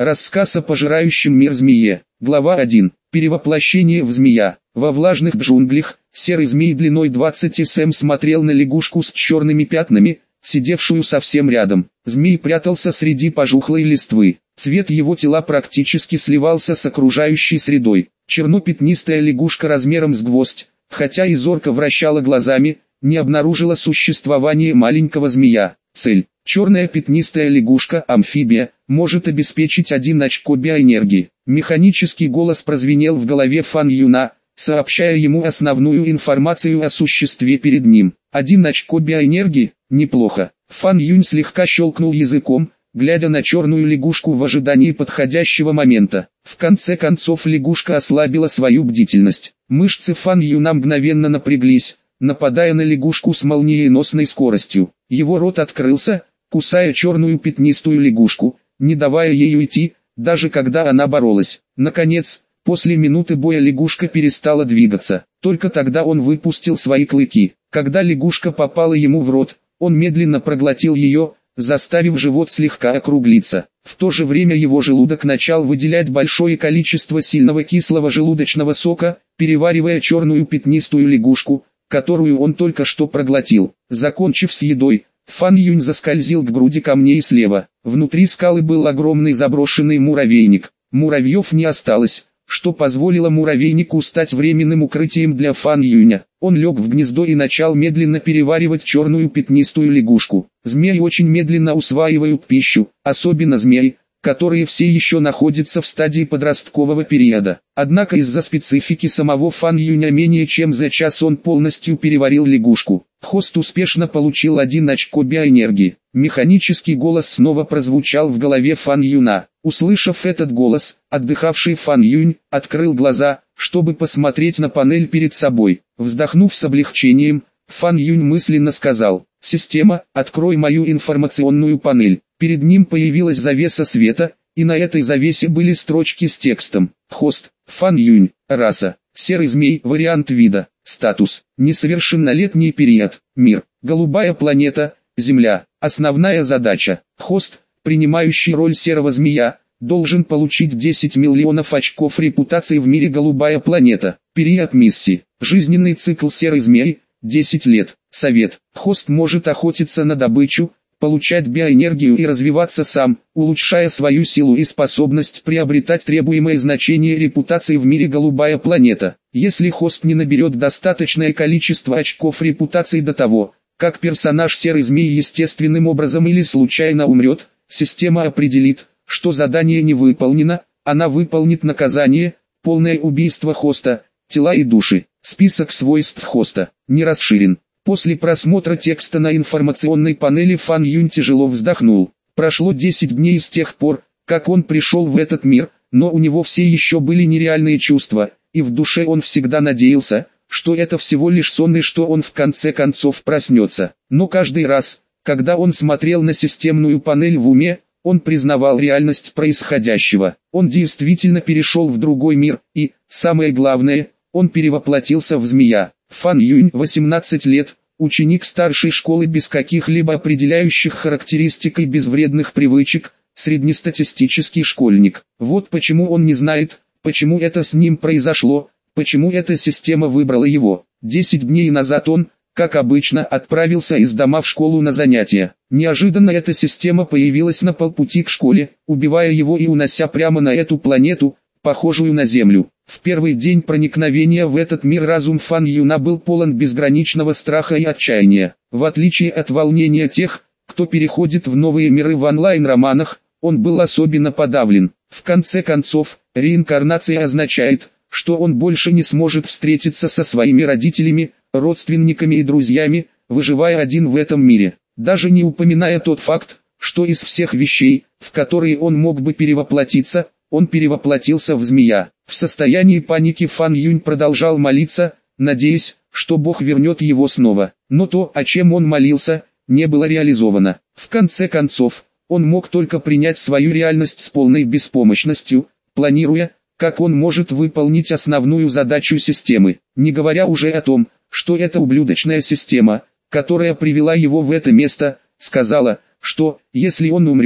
Рассказ о пожирающем мир змее. Глава 1. Перевоплощение в змея. Во влажных джунглях, серый змей длиной 20 см смотрел на лягушку с черными пятнами, сидевшую совсем рядом. Змей прятался среди пожухлой листвы. Цвет его тела практически сливался с окружающей средой. Черно-пятнистая лягушка размером с гвоздь, хотя и зорко вращала глазами, не обнаружила существование маленького змея. Цель. Черная пятнистая лягушка-амфибия может обеспечить 1 очко биоэнергии. Механический голос прозвенел в голове Фан Юна, сообщая ему основную информацию о существе перед ним. 1 очко биоэнергии? Неплохо. Фан Юнь слегка щелкнул языком, глядя на черную лягушку в ожидании подходящего момента. В конце концов лягушка ослабила свою бдительность. Мышцы Фан Юна мгновенно напряглись, нападая на лягушку с молниеносной скоростью. Его рот открылся, кусая черную пятнистую лягушку, не давая ей уйти, даже когда она боролась. Наконец, после минуты боя лягушка перестала двигаться. Только тогда он выпустил свои клыки. Когда лягушка попала ему в рот, он медленно проглотил ее, заставив живот слегка округлиться. В то же время его желудок начал выделять большое количество сильного кислого желудочного сока, переваривая черную пятнистую лягушку, которую он только что проглотил. Закончив с едой, Фан Юнь заскользил к груди камней слева. Внутри скалы был огромный заброшенный муравейник. Муравьев не осталось, что позволило муравейнику стать временным укрытием для Фан Юня. Он лег в гнездо и начал медленно переваривать черную пятнистую лягушку. Змеи очень медленно усваивают пищу, особенно змеи, которые все еще находятся в стадии подросткового периода. Однако из-за специфики самого Фан Юня менее чем за час он полностью переварил лягушку. Хост успешно получил 1 очко биоэнергии. Механический голос снова прозвучал в голове Фан Юна. Услышав этот голос, отдыхавший Фан Юнь открыл глаза, чтобы посмотреть на панель перед собой. Вздохнув с облегчением, Фан Юнь мысленно сказал: «Система, открой мою информационную панель». Перед ним появилась завеса света, и на этой завесе были строчки с текстом. Хост: Фан Юнь, раса, серый змей, вариант вида, статус, несовершеннолетний период, мир, голубая планета, Земля, основная задача. Хост, принимающий роль серого змея, должен получить 10 миллионов очков репутации в мире голубая планета. Период миссии, жизненный цикл серой змеи, 10 лет. Совет: хост может охотиться на добычу, получать биоэнергию и развиваться сам, улучшая свою силу и способность приобретать требуемое значение репутации в мире голубая планета. Если хост не наберет достаточное количество очков репутации до того, как персонаж серый змей естественным образом или случайно умрет, система определит, что задание не выполнено, она выполнит наказание, полное убийство хоста, тела и души. Список свойств хоста не расширен. После просмотра текста на информационной панели Фан Юнь тяжело вздохнул. Прошло 10 дней с тех пор, как он пришел в этот мир, но у него все еще были нереальные чувства, и в душе он всегда надеялся, что это всего лишь сон и что он в конце концов проснется. Но каждый раз, когда он смотрел на системную панель в уме, он признавал реальность происходящего. Он действительно перешел в другой мир, и, самое главное, он перевоплотился в змея. Фан Юнь, 18 лет, ученик старшей школы без каких-либо определяющих характеристик и без вредных привычек, среднестатистический школьник. Вот почему он не знает, почему это с ним произошло, почему эта система выбрала его. 10 дней назад он, как обычно, отправился из дома в школу на занятия. Неожиданно эта система появилась на полпути к школе, убивая его и унося прямо на эту планету, похожую на Землю. В первый день проникновения в этот мир разум Фан Юна был полон безграничного страха и отчаяния. В отличие от волнения тех, кто переходит в новые миры в онлайн-романах, он был особенно подавлен. В конце концов, реинкарнация означает, что он больше не сможет встретиться со своими родителями, родственниками и друзьями, выживая один в этом мире. Даже не упоминая тот факт, что из всех вещей, в которые он мог бы перевоплотиться, он перевоплотился в змея. В состоянии паники Фан Юнь продолжал молиться, надеясь, что Бог вернет его снова. Но то, о чем он молился, не было реализовано. В конце концов, он мог только принять свою реальность с полной беспомощностью, планируя, как он может выполнить основную задачу системы, не говоря уже о том, что эта ублюдочная система, которая привела его в это место, сказала, что, если он умрет,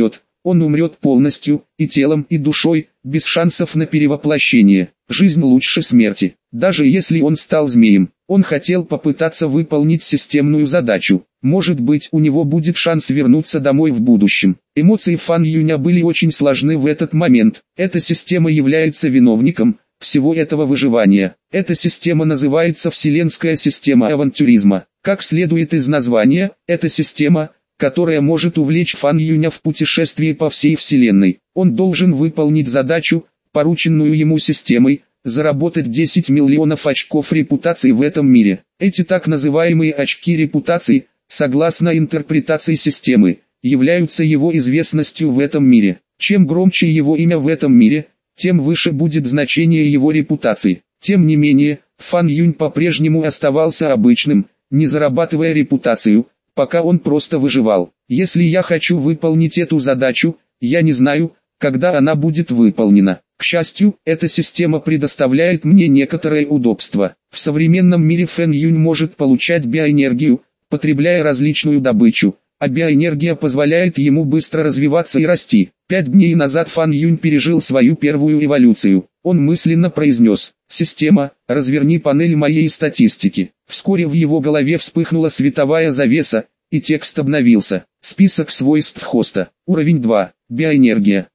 он умрет полностью, и телом, и душой, без шансов на перевоплощение. Жизнь лучше смерти. Даже если он стал змеем, он хотел попытаться выполнить системную задачу. Может быть, у него будет шанс вернуться домой в будущем. Эмоции Фан Юня были очень сложны в этот момент. Эта система является виновником всего этого выживания. Эта система называется Вселенская система авантюризма. Как следует из названия, это система, которая может увлечь Фан Юня в путешествие по всей Вселенной. Он должен выполнить задачу, порученную ему системой, заработать 10 миллионов очков репутации в этом мире. Эти так называемые очки репутации, согласно интерпретации системы, являются его известностью в этом мире. Чем громче его имя в этом мире, тем выше будет значение его репутации. Тем не менее, Фан Юнь по-прежнему оставался обычным, не зарабатывая репутацию, пока он просто выживал. Если я хочу выполнить эту задачу, я не знаю, когда она будет выполнена. К счастью, эта система предоставляет мне некоторое удобство. В современном мире Фэн Юнь может получать биоэнергию, потребляя различную добычу, а биоэнергия позволяет ему быстро развиваться и расти. 5 дней назад Фан Юнь пережил свою первую эволюцию. Он мысленно произнес: «Система, разверни панель моей статистики». Вскоре в его голове вспыхнула световая завеса, и текст обновился. Список свойств хоста. Уровень 2. Биоэнергия.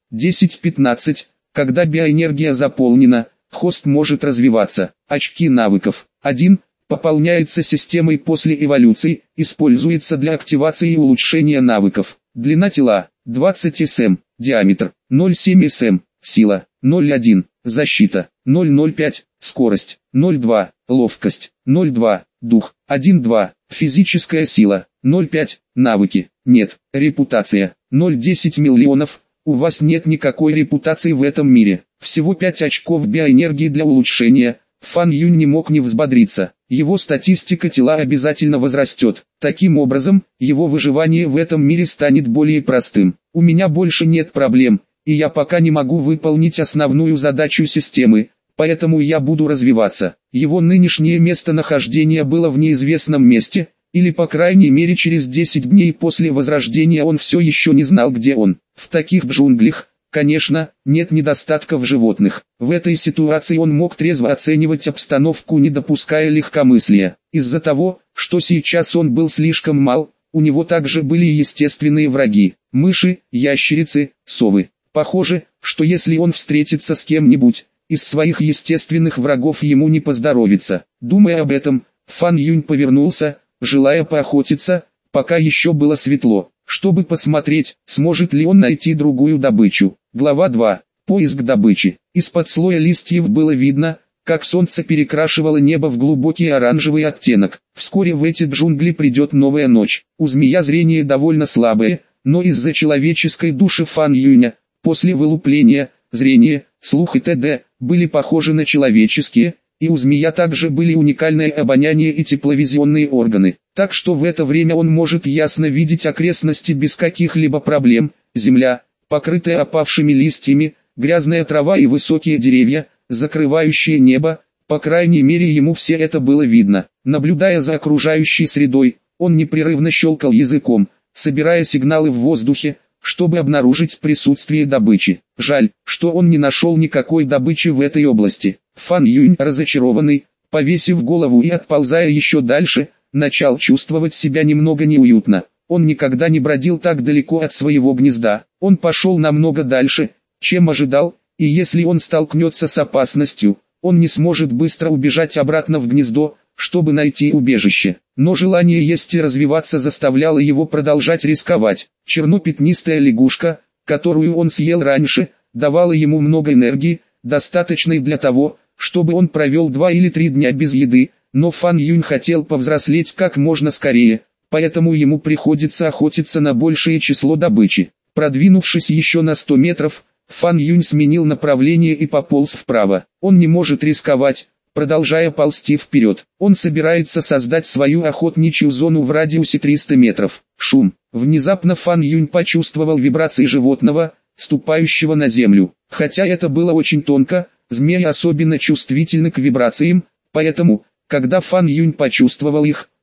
10-15. Когда биоэнергия заполнена, хост может развиваться. Очки навыков. 1. Пополняется системой после эволюции, используется для активации и улучшения навыков. Длина тела 20 см, диаметр 0,7 см, сила 0,1, защита 0,05, скорость 0,2, ловкость 0,2, дух 1,2, физическая сила 0,5, навыки нет, репутация 0,10 миллионов. У вас нет никакой репутации в этом мире. Всего 5 очков биоэнергии для улучшения. Фан Юнь не мог не взбодриться. Его статистика тела обязательно возрастет. Таким образом, его выживание в этом мире станет более простым. У меня больше нет проблем, и я пока не могу выполнить основную задачу системы, поэтому я буду развиваться. Его нынешнее местонахождение было в неизвестном месте, или по крайней мере через 10 дней после возрождения он все еще не знал, где он. В таких джунглях, конечно, нет недостатков животных. В этой ситуации он мог трезво оценивать обстановку, не допуская легкомыслия. Из-за того, что сейчас он был слишком мал, у него также были естественные враги – мыши, ящерицы, совы. Похоже, что если он встретится с кем-нибудь, из своих естественных врагов ему не поздоровится. Думая об этом, Фан Юнь повернулся, желая поохотиться, пока еще было светло, чтобы посмотреть, сможет ли он найти другую добычу. Глава 2. Поиск добычи. Из-под слоя листьев было видно, как солнце перекрашивало небо в глубокий оранжевый оттенок. Вскоре в эти джунгли придет новая ночь. У змея зрение довольно слабое, но из-за человеческой души Фан Юня, после вылупления, зрение, слух и т.д. были похожи на человеческие, и у змея также были уникальное обоняние и тепловизионные органы, так что в это время он может ясно видеть окрестности без каких-либо проблем. Земля, покрытая опавшими листьями, грязная трава и высокие деревья, закрывающие небо, по крайней мере ему все это было видно. Наблюдая за окружающей средой, он непрерывно щелкал языком, собирая сигналы в воздухе, чтобы обнаружить присутствие добычи. Жаль, что он не нашел никакой добычи в этой области. Фан Юнь, разочарованный, повесив голову и отползая еще дальше, начал чувствовать себя немного неуютно. Он никогда не бродил так далеко от своего гнезда. Он пошел намного дальше, чем ожидал, и если он столкнется с опасностью, он не сможет быстро убежать обратно в гнездо, чтобы найти убежище. Но желание есть и развиваться заставляло его продолжать рисковать. Чернопятнистая лягушка, которую он съел раньше, давала ему много энергии, достаточной для того, чтобы он провел 2 или 3 дня без еды, но Фан Юнь хотел повзрослеть как можно скорее, поэтому ему приходится охотиться на большее число добычи. Продвинувшись еще на 100 метров, Фан Юнь сменил направление и пополз вправо. Он не может рисковать, продолжая ползти вперед. Он собирается создать свою охотничью зону в радиусе 300 метров. Шум. Внезапно Фан Юнь почувствовал вибрации животного, ступающего на землю. Хотя это было очень тонко, змеи особенно чувствительны к вибрациям, поэтому, когда Фан Юнь почувствовал их,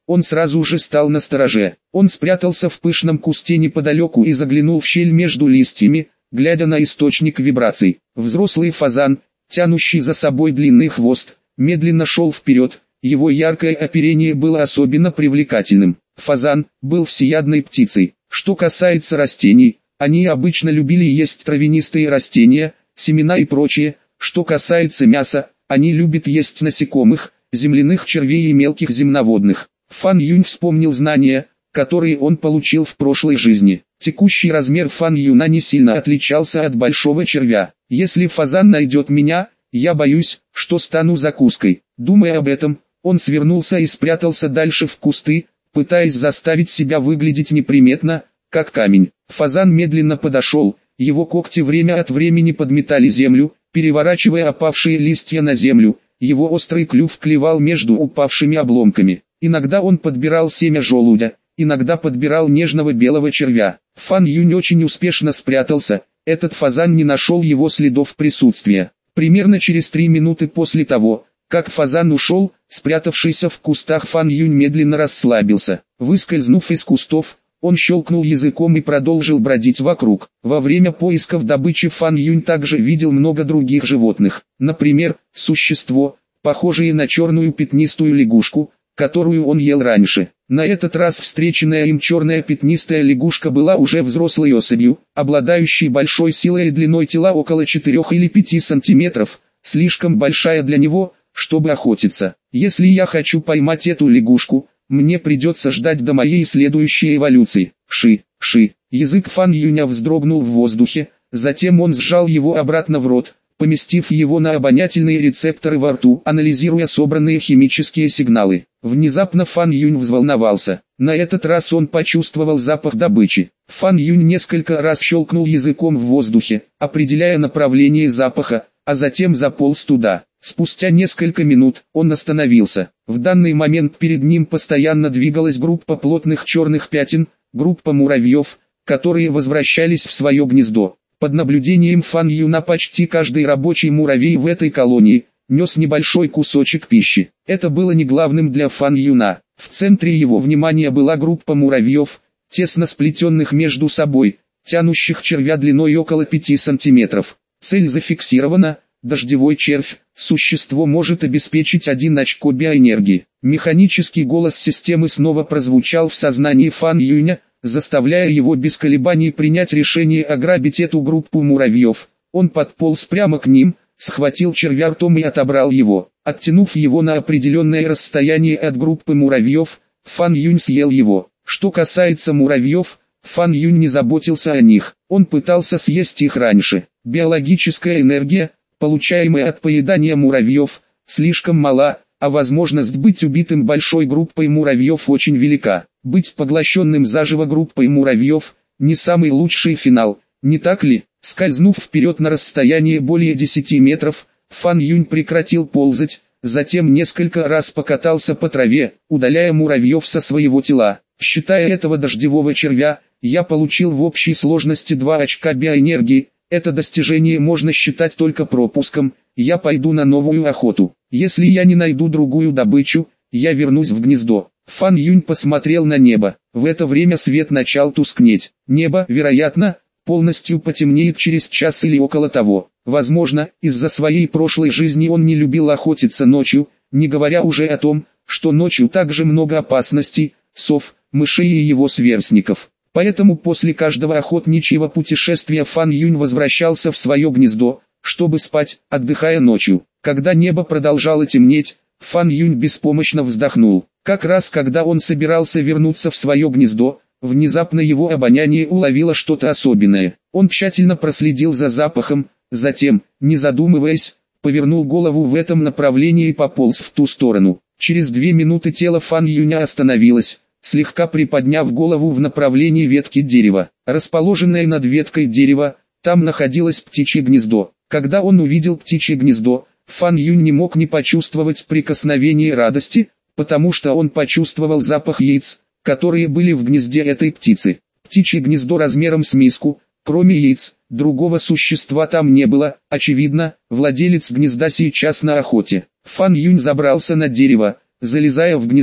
Он сразу же стал настороже. Он спрятался в пышном кусте неподалеку и заглянул в щель между листьями, глядя на источник вибраций. Взрослый фазан, тянущий за собой длинный хвост, медленно шел вперед. Его яркое оперение было особенно привлекательным. Фазан был всеядной птицей. Что касается растений, они обычно любили есть травянистые растения, семена и прочее. Что касается мяса, они любят есть насекомых, земляных червей и мелких земноводных. Фан Юнь вспомнил знания, которые он получил в прошлой жизни. Текущий размер Фан Юна не сильно отличался от большого червя. Если фазан найдет меня, я боюсь, что стану закуской. Думая об этом, он свернулся и спрятался дальше в кусты, пытаясь заставить себя выглядеть неприметно, как камень. Фазан медленно подошел, его когти время от времени подметали землю, переворачивая опавшие листья на землю, его острый клюв клевал между упавшими обломками. Иногда он подбирал семя желудя, иногда подбирал нежного белого червя. Фан Юнь очень успешно спрятался, этот фазан не нашел его следов присутствия. Примерно через 3 минуты после того, как фазан ушел, спрятавшийся в кустах Фан Юнь медленно расслабился. Выскользнув из кустов, он щелкнул языком и продолжил бродить вокруг. Во время поисков добычи Фан Юнь также видел много других животных. Например, существо, похожее на черную пятнистую лягушку, которую он ел раньше. На этот раз встреченная им черная пятнистая лягушка была уже взрослой особью, обладающей большой силой и длиной тела около 4 или 5 сантиметров, слишком большая для него, чтобы охотиться. Если я хочу поймать эту лягушку, мне придется ждать до моей следующей эволюции. Ши. Язык Фан Юня вздрогнул в воздухе, затем он сжал его обратно в рот, поместив его на обонятельные рецепторы во рту, анализируя собранные химические сигналы. Внезапно Фан Юнь взволновался. На этот раз он почувствовал запах добычи. Фан Юнь несколько раз щелкнул языком в воздухе, определяя направление запаха, а затем заполз туда. Спустя несколько минут он остановился. В данный момент перед ним постоянно двигалась группа плотных черных пятен, группа муравьев, которые возвращались в свое гнездо. Под наблюдением Фан Юна почти каждый рабочий муравей в этой колонии нес небольшой кусочек пищи. Это было не главным для Фан Юна. В центре его внимания была группа муравьев, тесно сплетенных между собой, тянущих червя длиной около 5 сантиметров. Цель зафиксирована. Дождевой червь, существо может обеспечить 1 очко биоэнергии. Механический голос системы снова прозвучал в сознании Фан Юня, заставляя его без колебаний принять решение ограбить эту группу муравьев. Он подполз прямо к ним, схватил червя ртом и отобрал его. Оттянув его на определенное расстояние от группы муравьев, Фан Юнь съел его. Что касается муравьев, Фан Юнь не заботился о них. Он пытался съесть их раньше. Биологическая энергия, получаемая от поедания муравьев, слишком мала, а возможность быть убитым большой группой муравьев очень велика. Быть поглощенным заживо группой муравьев – не самый лучший финал, не так ли? Скользнув вперед на расстояние более 10 метров, Фан Юнь прекратил ползать, затем несколько раз покатался по траве, удаляя муравьев со своего тела. Считая этого дождевого червя, я получил в общей сложности 2 очка биоэнергии. Это достижение можно считать только пропуском. Я пойду на новую охоту. Если я не найду другую добычу, я вернусь в гнездо. Фан Юнь посмотрел на небо. В это время свет начал тускнеть. Небо, вероятно, полностью потемнеет через час или около того. Возможно, из-за своей прошлой жизни он не любил охотиться ночью, не говоря уже о том, что ночью также много опасностей, сов, мышей и его сверстников. Поэтому после каждого охотничьего путешествия Фан Юнь возвращался в свое гнездо, чтобы спать, отдыхая ночью. Когда небо продолжало темнеть, Фан Юнь беспомощно вздохнул. Как раз когда он собирался вернуться в свое гнездо, внезапно его обоняние уловило что-то особенное. Он тщательно проследил за запахом, затем, не задумываясь, повернул голову в этом направлении и пополз в ту сторону. Через 2 минуты тело Фан Юня остановилось, слегка приподняв голову в направлении ветки дерева. Расположенное над веткой дерева, там находилось птичье гнездо. Когда он увидел птичье гнездо, Фан Юнь не мог не почувствовать прикосновение радости, потому что он почувствовал запах яиц, которые были в гнезде этой птицы. Птичье гнездо размером с миску, кроме яиц, другого существа там не было. Очевидно, владелец гнезда сейчас на охоте. Фан Юнь забрался на дерево, залезая в гнездо.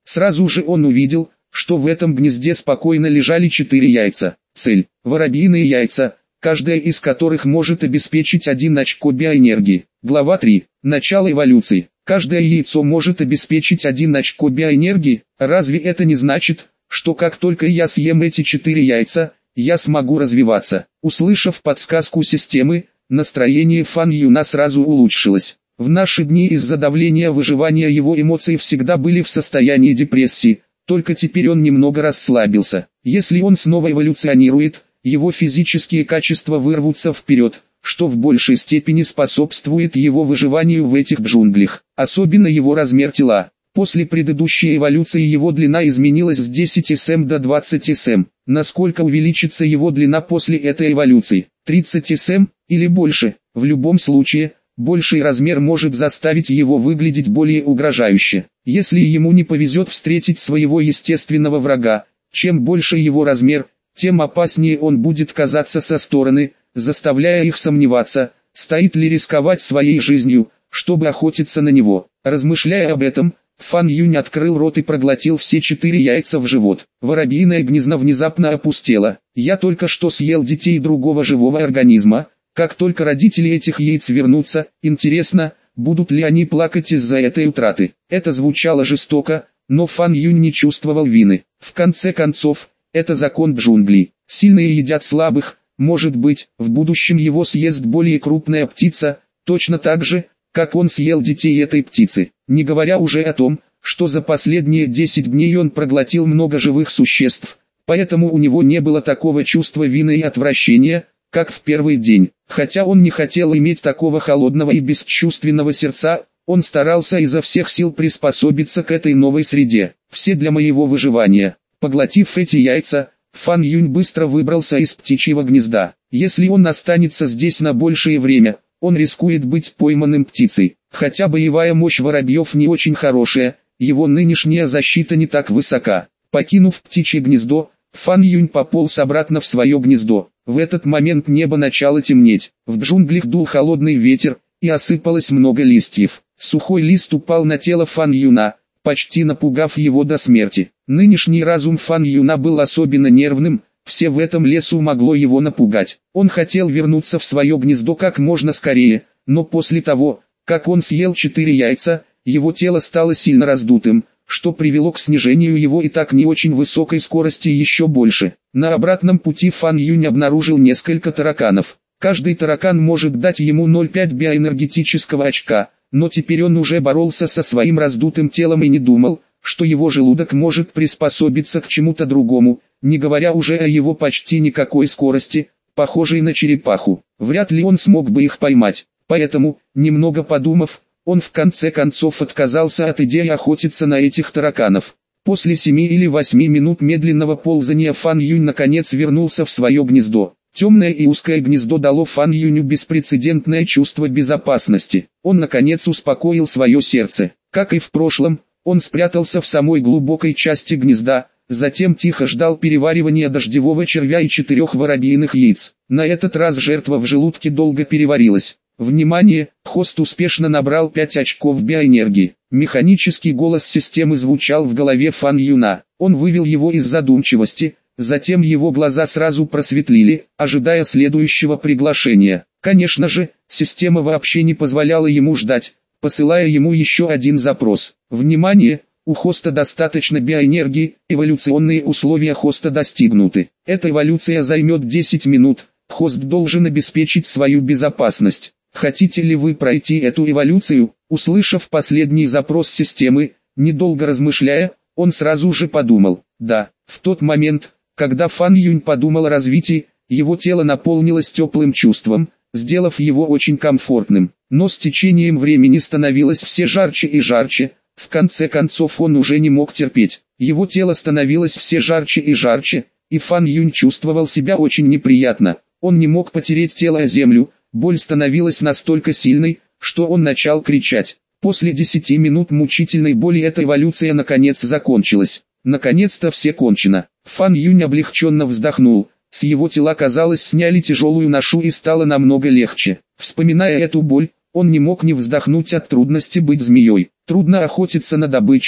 Сразу же он увидел, что в этом гнезде спокойно лежали 4 яйца. Цель – воробьиные яйца, каждая из которых может обеспечить 1 очко биоэнергии. Глава 3. Начало эволюции. Каждое яйцо может обеспечить 1 очко биоэнергии. Разве это не значит, что как только я съем эти 4 яйца, я смогу развиваться? Услышав подсказку системы, настроение Фан Юна сразу улучшилось. В наши дни из-за давления выживания его эмоции всегда были в состоянии депрессии, только теперь он немного расслабился. Если он снова эволюционирует, его физические качества вырвутся вперед, что в большей степени способствует его выживанию в этих джунглях, особенно его размер тела. После предыдущей эволюции его длина изменилась с 10 см до 20 см. Насколько увеличится его длина после этой эволюции? 30 см или больше? В любом случае, больший размер может заставить его выглядеть более угрожающе. Если ему не повезет встретить своего естественного врага, чем больше его размер, тем опаснее он будет казаться со стороны, заставляя их сомневаться, стоит ли рисковать своей жизнью, чтобы охотиться на него. Размышляя об этом, Фан Юнь открыл рот и проглотил все 4 яйца в живот. Воробьиное гнездо внезапно опустело. Я только что съел детей другого живого организма. Как только родители этих яиц вернутся, интересно, будут ли они плакать из-за этой утраты. Это звучало жестоко, но Фан Юнь не чувствовал вины. В конце концов, это закон джунглей. Сильные едят слабых, может быть, в будущем его съест более крупная птица, точно так же, как он съел детей этой птицы. Не говоря уже о том, что за последние 10 дней он проглотил много живых существ, поэтому у него не было такого чувства вины и отвращения, как в первый день. Хотя он не хотел иметь такого холодного и бесчувственного сердца, он старался изо всех сил приспособиться к этой новой среде. Все для моего выживания. Поглотив эти яйца, Фан Юнь быстро выбрался из птичьего гнезда. Если он останется здесь на большее время, он рискует быть пойманным птицей. Хотя боевая мощь воробьев не очень хорошая, его нынешняя защита не так высока. Покинув птичье гнездо, Фан Юнь пополз обратно в свое гнездо. В этот момент небо начало темнеть. В джунглях дул холодный ветер, и осыпалось много листьев. Сухой лист упал на тело Фан Юна, почти напугав его до смерти. Нынешний разум Фан Юна был особенно нервным, все в этом лесу могло его напугать. Он хотел вернуться в свое гнездо как можно скорее, но после того, как он съел 4 яйца, его тело стало сильно раздутым, что привело к снижению его и так не очень высокой скорости еще больше. На обратном пути Фан Юнь обнаружил несколько тараканов. Каждый таракан может дать ему 0,5 биоэнергетического очка, но теперь он уже боролся со своим раздутым телом и не думал, что его желудок может приспособиться к чему-то другому, не говоря уже о его почти никакой скорости, похожей на черепаху. Вряд ли он смог бы их поймать, поэтому, немного подумав, он в конце концов отказался от идеи охотиться на этих тараканов. После 7 или 8 минут медленного ползания Фан Юнь наконец вернулся в свое гнездо. Темное и узкое гнездо дало Фан Юню беспрецедентное чувство безопасности. Он наконец успокоил свое сердце. Как и в прошлом, он спрятался в самой глубокой части гнезда, затем тихо ждал переваривания дождевого червя и 4 воробьиных яиц. На этот раз жертва в желудке долго переварилась. Внимание, хост успешно набрал 5 очков биоэнергии. Механический голос системы звучал в голове Фан Юна. Он вывел его из задумчивости, затем его глаза сразу просветлили, ожидая следующего приглашения. Конечно же, система вообще не позволяла ему ждать, посылая ему еще один запрос. Внимание, у хоста достаточно биоэнергии, эволюционные условия хоста достигнуты. Эта эволюция займет 10 минут, хост должен обеспечить свою безопасность. Хотите ли вы пройти эту эволюцию? Услышав последний запрос системы, недолго размышляя, он сразу же подумал, да. В тот момент, когда Фан Юнь подумал о развитии, его тело наполнилось теплым чувством, сделав его очень комфортным. Но с течением времени становилось все жарче и жарче, в конце концов он уже не мог терпеть. Его тело становилось все жарче и жарче, и Фан Юнь чувствовал себя очень неприятно. Он не мог потереть тело о землю, боль становилась настолько сильной, что он начал кричать. После 10 минут мучительной боли эта эволюция наконец закончилась. Наконец-то все кончено. Фан Юнь облегченно вздохнул. С его тела, казалось, сняли тяжелую ношу и стало намного легче. Вспоминая эту боль, он не мог не вздохнуть от трудности быть змеей. Трудно охотиться на добычу,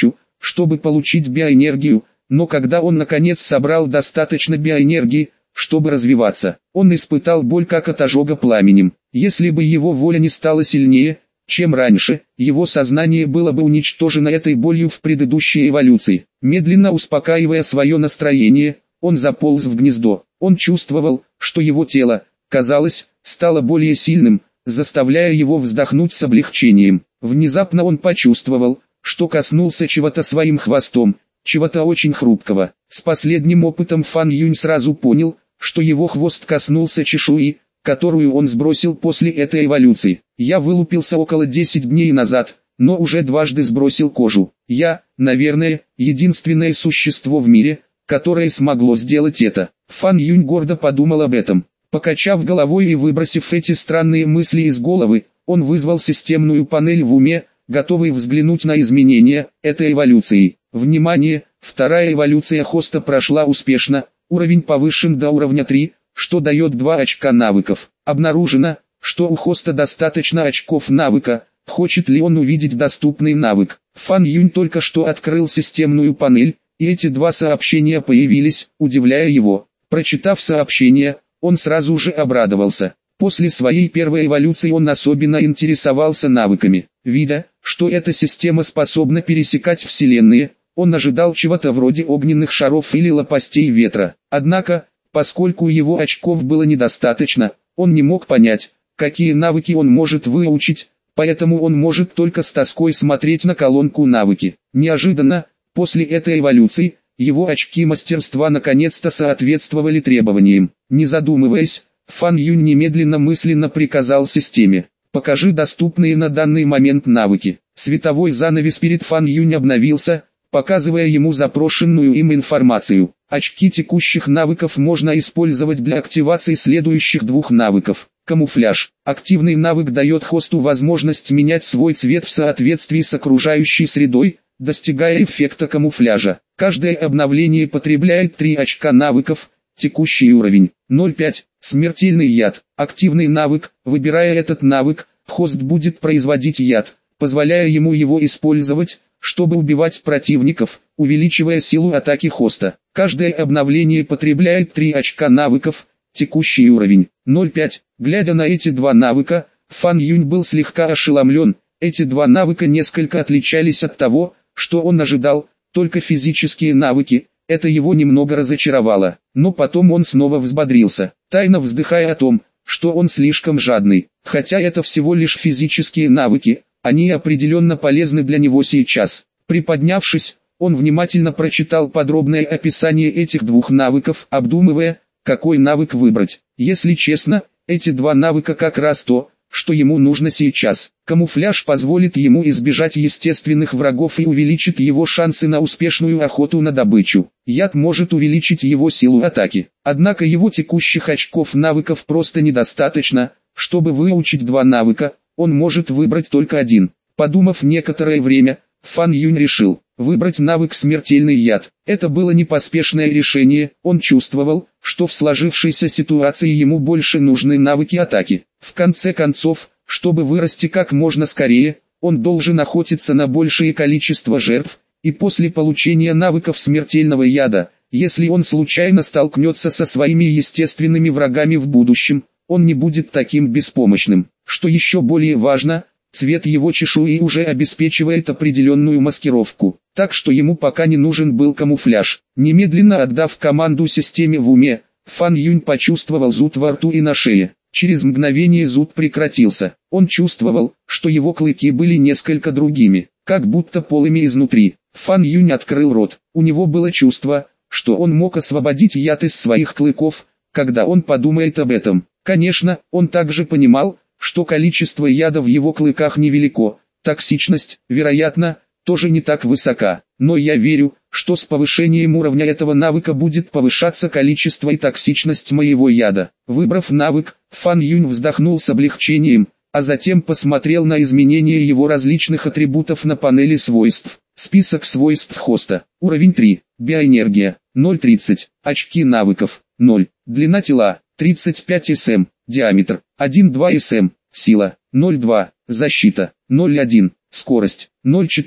чтобы получить биоэнергию, но когда он наконец собрал достаточно биоэнергии, чтобы развиваться, он испытал боль как от ожога пламенем. Если бы его воля не стала сильнее, чем раньше, его сознание было бы уничтожено этой болью в предыдущей эволюции. Медленно успокаивая свое настроение, он заполз в гнездо. Он чувствовал, что его тело, казалось, стало более сильным, заставляя его вздохнуть с облегчением. Внезапно он почувствовал, что коснулся чего-то своим хвостом, чего-то очень хрупкого. С последним опытом Фан Юнь сразу понял, что его хвост коснулся чешуи, которую он сбросил после этой эволюции. Я вылупился около 10 дней назад, но уже дважды сбросил кожу. Я, наверное, единственное существо в мире, которое смогло сделать это. Фан Юнь гордо подумал об этом. Покачав головой и выбросив эти странные мысли из головы, он вызвал системную панель в уме, готовый взглянуть на изменения этой эволюции. Внимание! Вторая эволюция хоста прошла успешно, уровень повышен до уровня 3, что дает 2 очка навыков. Обнаружено, что у хоста достаточно очков навыка. Хочет ли он увидеть доступный навык? Фан Юнь только что открыл системную панель, и эти 2 сообщения появились, удивляя его. Прочитав сообщение, он сразу же обрадовался. После своей первой эволюции он особенно интересовался навыками. Видя, что эта система способна пересекать вселенные, он ожидал чего-то вроде огненных шаров или лопастей ветра. Однако, поскольку его очков было недостаточно, он не мог понять, какие навыки он может выучить, поэтому он может только с тоской смотреть на колонку навыки. Неожиданно, после этой эволюции, его очки мастерства наконец-то соответствовали требованиям. Не задумываясь, Фан Юнь немедленно мысленно приказал системе: «Покажи доступные на данный момент навыки». Световой занавес перед Фан Юнь обновился, показывая ему запрошенную им информацию. Очки текущих навыков можно использовать для активации следующих 2 навыков. Камуфляж. Активный навык дает хосту возможность менять свой цвет в соответствии с окружающей средой, достигая эффекта камуфляжа. Каждое обновление потребляет 3 очка навыков. Текущий уровень 0,5. Смертельный яд. Активный навык. Выбирая этот навык, хост будет производить яд, позволяя ему его использовать, чтобы убивать противников, увеличивая силу атаки хоста. Каждое обновление потребляет 3 очка навыков. Текущий уровень 0,5. Глядя на эти 2 навыка, Фан Юнь был слегка ошеломлен. Эти 2 навыка несколько отличались от того, что он ожидал, только физические навыки. Это его немного разочаровало, но потом он снова взбодрился, тайно вздыхая о том, что он слишком жадный. Хотя это всего лишь физические навыки, они определенно полезны для него сейчас. Приподнявшись, он внимательно прочитал подробное описание этих 2 навыков, обдумывая, какой навык выбрать. Если честно, эти 2 навыка как раз то, что ему нужно сейчас. Камуфляж позволит ему избежать естественных врагов и увеличит его шансы на успешную охоту на добычу. Яд может увеличить его силу атаки. Однако его текущих очков навыков просто недостаточно, чтобы выучить 2 навыка, он может выбрать только один. Подумав некоторое время, Фан Юнь решил выбрать навык «Смертельный яд». Это было непоспешное решение, он чувствовал, что в сложившейся ситуации ему больше нужны навыки атаки. В конце концов, чтобы вырасти как можно скорее, он должен охотиться на большее количество жертв, и после получения навыков смертельного яда, если он случайно столкнется со своими естественными врагами в будущем, он не будет таким беспомощным. Что еще более важно, цвет его чешуи уже обеспечивает определенную маскировку, так что ему пока не нужен был камуфляж. Немедленно отдав команду системе в уме, Фан Юнь почувствовал зуд во рту и на шее. Через мгновение зуд прекратился. Он чувствовал, что его клыки были несколько другими, как будто полыми изнутри. Фан Юнь открыл рот. У него было чувство, что он мог освободить яд из своих клыков, когда он подумает об этом. Конечно, он также понимал, что количество яда в его клыках невелико, токсичность, вероятно, тоже не так высока. Но я верю, что с повышением уровня этого навыка будет повышаться количество и токсичность моего яда. Выбрав навык, Фан Юнь вздохнул с облегчением, а затем посмотрел на изменения его различных атрибутов на панели свойств. Список свойств хоста. Уровень 3. Биоэнергия. 0,30. Очки навыков. 0. Длина тела. 35 см. Диаметр. 1,2 см. Сила. 0,2. Защита. 0,1. Скорость. 0,4.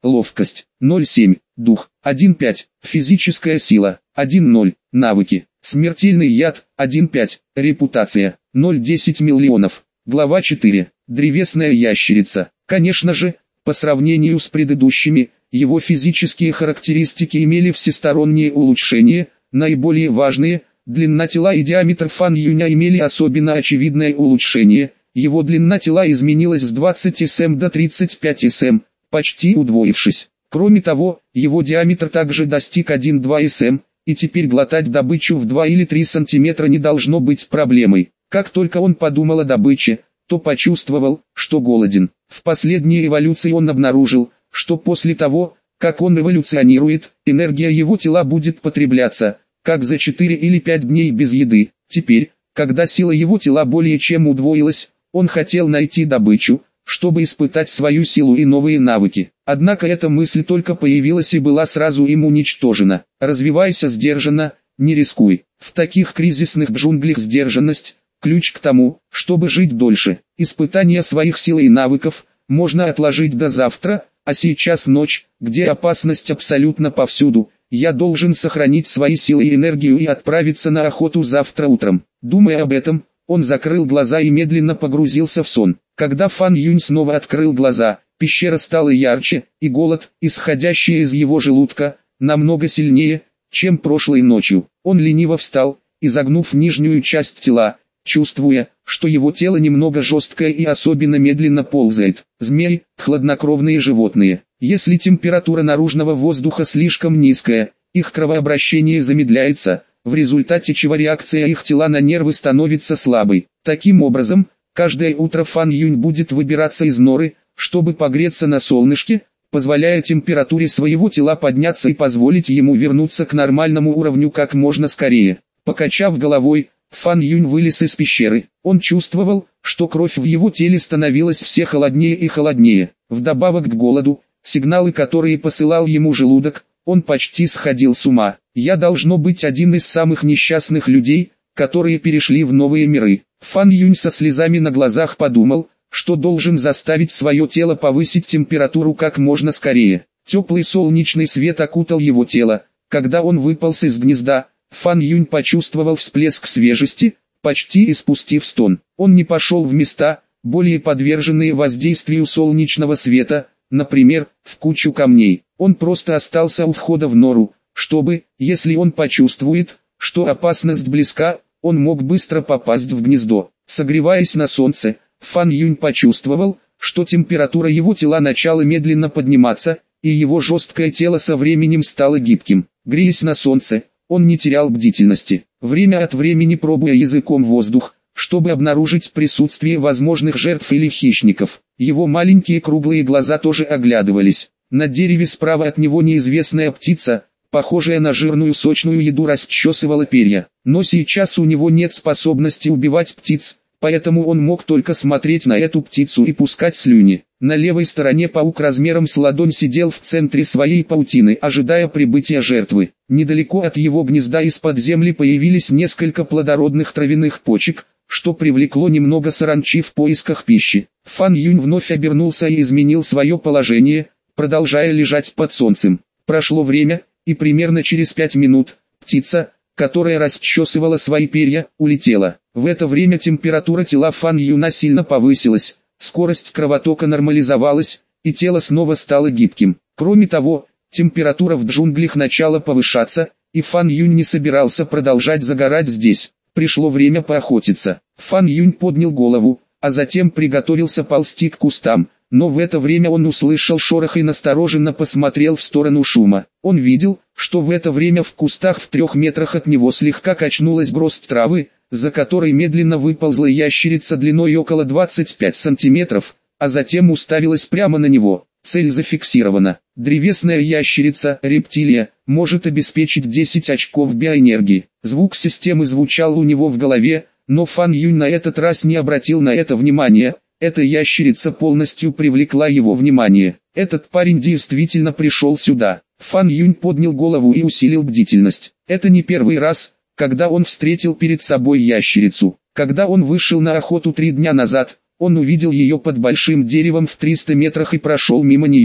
ловкость 0,7, дух 1,5, физическая сила 1,0, навыки, смертельный яд 1,5, репутация 0,10 миллионов. Глава 4. Древесная ящерица. Конечно же, по сравнению с предыдущими, его физические характеристики имели всесторонние улучшения, наиболее важные, длина тела и диаметр Фан Юня имели особенно очевидное улучшение, его длина тела изменилась с 20 см до 35 см, почти удвоившись. Кроме того, его диаметр также достиг 1,2 см, и теперь глотать добычу в 2 или 3 см не должно быть проблемой. Как только он подумал о добыче, то почувствовал, что голоден. В последней эволюции он обнаружил, что после того, как он эволюционирует, энергия его тела будет потребляться, как за 4 или 5 дней без еды. Теперь, когда сила его тела более чем удвоилась, он хотел найти добычу, чтобы испытать свою силу и новые навыки. Однако эта мысль только появилась и была сразу им уничтожена. Развивайся сдержанно, не рискуй. В таких кризисных джунглях сдержанность – ключ к тому, чтобы жить дольше. Испытание своих сил и навыков можно отложить до завтра, а сейчас ночь, где опасность абсолютно повсюду. Я должен сохранить свои силы и энергию и отправиться на охоту завтра утром. Думая об этом, он закрыл глаза и медленно погрузился в сон. Когда Фан Юнь снова открыл глаза, пещера стала ярче, и голод, исходящий из его желудка, намного сильнее, чем прошлой ночью. Он лениво встал, изогнув нижнюю часть тела, чувствуя, что его тело немного жесткое и особенно медленно ползает. Змеи – хладнокровные животные. Если температура наружного воздуха слишком низкая, их кровообращение замедляется, в результате чего реакция их тела на нервы становится слабой. Таким образом, каждое утро Фан Юнь будет выбираться из норы, чтобы погреться на солнышке, позволяя температуре своего тела подняться и позволить ему вернуться к нормальному уровню как можно скорее. Покачав головой, Фан Юнь вылез из пещеры. Он чувствовал, что кровь в его теле становилась все холоднее и холоднее. Вдобавок к голоду, сигналы, которые посылал ему желудок, он почти сходил с ума. «Я должно быть один из самых несчастных людей, которые перешли в новые миры». Фан Юнь со слезами на глазах подумал, что должен заставить свое тело повысить температуру как можно скорее. Теплый солнечный свет окутал его тело. Когда он выполз из гнезда, Фан Юнь почувствовал всплеск свежести, почти испустив стон. Он не пошел в места, более подверженные воздействию солнечного света, например, в кучу камней. Он просто остался у входа в нору, чтобы, если он почувствует, что опасность близка, он мог быстро попасть в гнездо. Согреваясь на солнце, Фан Юнь почувствовал, что температура его тела начала медленно подниматься, и его жесткое тело со временем стало гибким. Греясь на солнце, он не терял бдительности, время от времени пробуя языком воздух, чтобы обнаружить присутствие возможных жертв или хищников. Его маленькие круглые глаза тоже оглядывались. На дереве справа от него неизвестная птица, похожая на жирную сочную еду, расчесывала перья. Но сейчас у него нет способности убивать птиц, поэтому он мог только смотреть на эту птицу и пускать слюни. На левой стороне паук размером с ладонь сидел в центре своей паутины, ожидая прибытия жертвы. Недалеко от его гнезда из-под земли появились несколько плодородных травяных почек, что привлекло немного саранчи в поисках пищи. Фан Юнь вновь обернулся и изменил свое положение, продолжая лежать под солнцем. Прошло время, и примерно через 5 минут, птица, которая расчесывала свои перья, улетела. В это время температура тела Фан Юна сильно повысилась, скорость кровотока нормализовалась, и тело снова стало гибким. Кроме того, температура в джунглях начала повышаться, и Фан Юнь не собирался продолжать загорать здесь. Пришло время поохотиться. Фан Юнь поднял голову, а затем приготовился ползти к кустам, но в это время он услышал шорох и настороженно посмотрел в сторону шума. Он видел, что в это время в кустах в 3 метрах от него слегка качнулась гроздь травы, за которой медленно выползла ящерица длиной около 25 сантиметров, а затем уставилась прямо на него. Цель зафиксирована. Древесная ящерица, рептилия, может обеспечить 10 очков биоэнергии. Звук системы звучал у него в голове, но Фан Юнь на этот раз не обратил на это внимания. Эта ящерица полностью привлекла его внимание. Этот парень действительно пришел сюда. Фан Юнь поднял голову и усилил бдительность. Это не первый раз, когда он встретил перед собой ящерицу. Когда он вышел на охоту 3 дня назад, он увидел ее под большим деревом в 300 метрах и прошел мимо нее.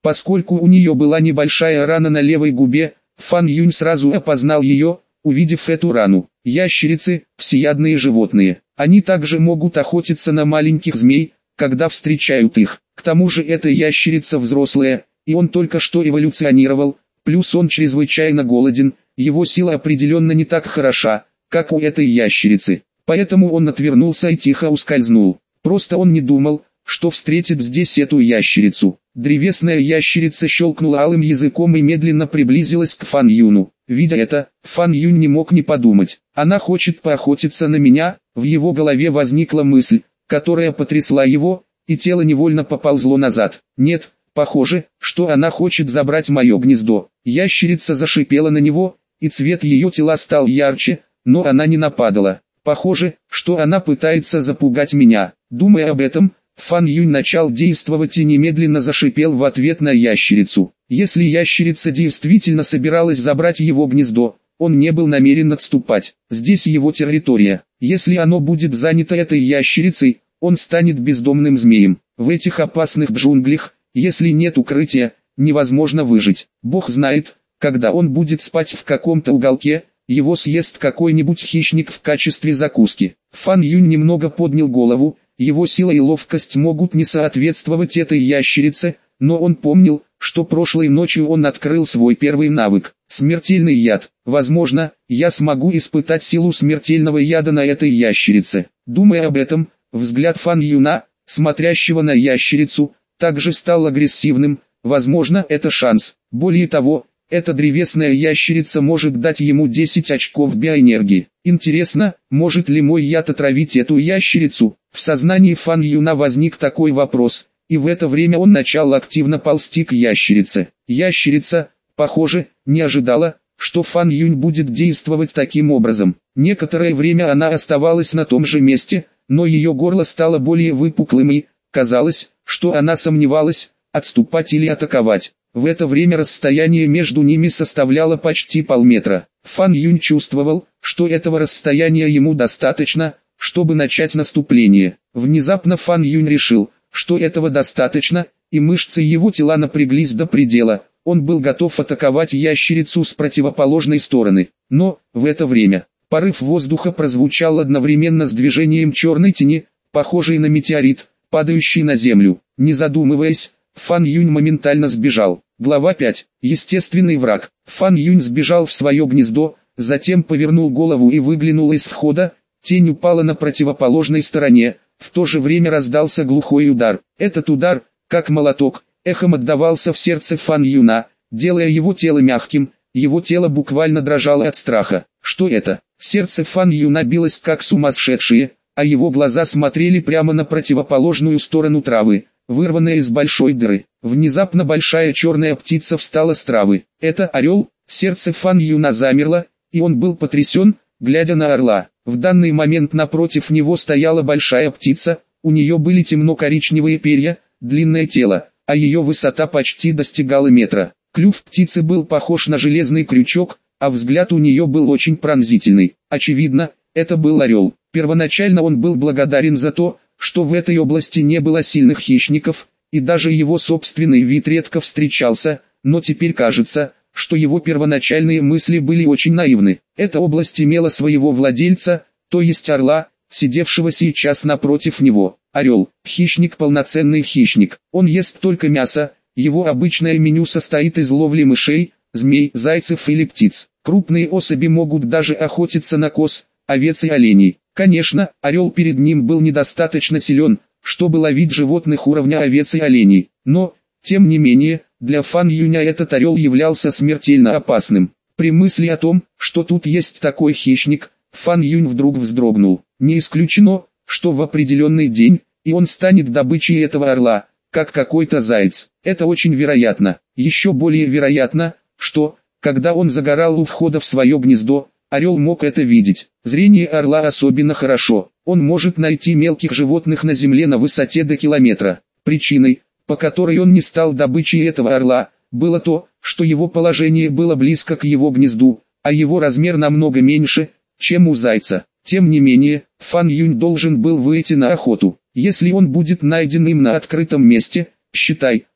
Поскольку у нее была небольшая рана на левой губе, Фан Юнь сразу опознал ее, увидев эту рану. Ящерицы – всеядные животные. Они также могут охотиться на маленьких змей, когда встречают их. К тому же эта ящерица взрослая, и он только что эволюционировал, плюс он чрезвычайно голоден, его сила определенно не так хороша, как у этой ящерицы. Поэтому он отвернулся и тихо ускользнул. Просто он не думал, что встретит здесь эту ящерицу. Древесная ящерица щелкнула алым языком и медленно приблизилась к Фан Юну. Видя это, Фан Юнь не мог не подумать. Она хочет поохотиться на меня. В его голове возникла мысль, которая потрясла его, и тело невольно поползло назад. Нет, похоже, что она хочет забрать мое гнездо. Ящерица зашипела на него, и цвет ее тела стал ярче, но она не нападала. Похоже, что она пытается запугать меня. Думая об этом, Фан Юнь начал действовать и немедленно зашипел в ответ на ящерицу. Если ящерица действительно собиралась забрать его гнездо, он не был намерен отступать. Здесь его территория. Если оно будет занято этой ящерицей, он станет бездомным змеем. В этих опасных джунглях, если нет укрытия, невозможно выжить. Бог знает, когда он будет спать в каком-то уголке, его съест какой-нибудь хищник в качестве закуски. Фан Юнь немного поднял голову. Его сила и ловкость могут не соответствовать этой ящерице, но он помнил, что прошлой ночью он открыл свой первый навык – смертельный яд. Возможно, я смогу испытать силу смертельного яда на этой ящерице. Думая об этом, взгляд Фан Юна, смотрящего на ящерицу, также стал агрессивным. Возможно, это шанс. Более того, эта древесная ящерица может дать ему 10 очков биоэнергии. Интересно, может ли мой яд отравить эту ящерицу? В сознании Фан Юна возник такой вопрос, и в это время он начал активно ползти к ящерице. Ящерица, похоже, не ожидала, что Фан Юнь будет действовать таким образом. Некоторое время она оставалась на том же месте, но ее горло стало более выпуклым и, казалось, что она сомневалась, отступать или атаковать. В это время расстояние между ними составляло почти полметра. Фан Юнь чувствовал, что этого расстояния ему достаточно, чтобы начать наступление. Внезапно Фан Юнь решил, что этого достаточно, и мышцы его тела напряглись до предела. Он был готов атаковать ящерицу с противоположной стороны. Но, в это время, порыв воздуха прозвучал одновременно с движением черной тени, похожей на метеорит, падающий на землю. Не задумываясь, Фан Юнь моментально сбежал. Глава 5. Естественный враг. Фан Юнь сбежал в свое гнездо, затем повернул голову и выглянул из входа. Тень упала на противоположной стороне, в то же время раздался глухой удар. Этот удар, как молоток, эхом отдавался в сердце Фан Юна, делая его тело мягким, его тело буквально дрожало от страха. Что это? Сердце Фан Юна билось как сумасшедшее, а его глаза смотрели прямо на противоположную сторону травы, вырванная из большой дыры. Внезапно большая черная птица встала с травы. Это орел. Сердце Фан Юна замерло, и он был потрясен, глядя на орла. В данный момент напротив него стояла большая птица, у нее были темно-коричневые перья, длинное тело, а ее высота почти достигала метра. Клюв птицы был похож на железный крючок, а взгляд у нее был очень пронзительный. Очевидно, это был орел. Первоначально он был благодарен за то, что в этой области не было сильных хищников, и даже его собственный вид редко встречался, но теперь кажется, что его первоначальные мысли были очень наивны. Эта область имела своего владельца, то есть орла, сидевшего сейчас напротив него. Орел – хищник, полноценный хищник. Он ест только мясо, его обычное меню состоит из ловли мышей, змей, зайцев или птиц. Крупные особи могут даже охотиться на коз, овец и оленей. Конечно, орел перед ним был недостаточно силен, чтобы ловить животных уровня овец и оленей, но, тем не менее, для Фан Юня этот орел являлся смертельно опасным. При мысли о том, что тут есть такой хищник, Фан Юнь вдруг вздрогнул. Не исключено, что в определенный день, и он станет добычей этого орла, как какой-то заяц. Это очень вероятно. Еще более вероятно, что, когда он загорал у входа в свое гнездо, орел мог это видеть. Зрение орла особенно хорошо. Он может найти мелких животных на земле на высоте до километра. Причиной, по которой он не стал добычей этого орла, было то, что его положение было близко к его гнезду, а его размер намного меньше, чем у зайца. Тем не менее, Фан Юнь должен был выйти на охоту. Если он будет найден им на открытом месте, считай,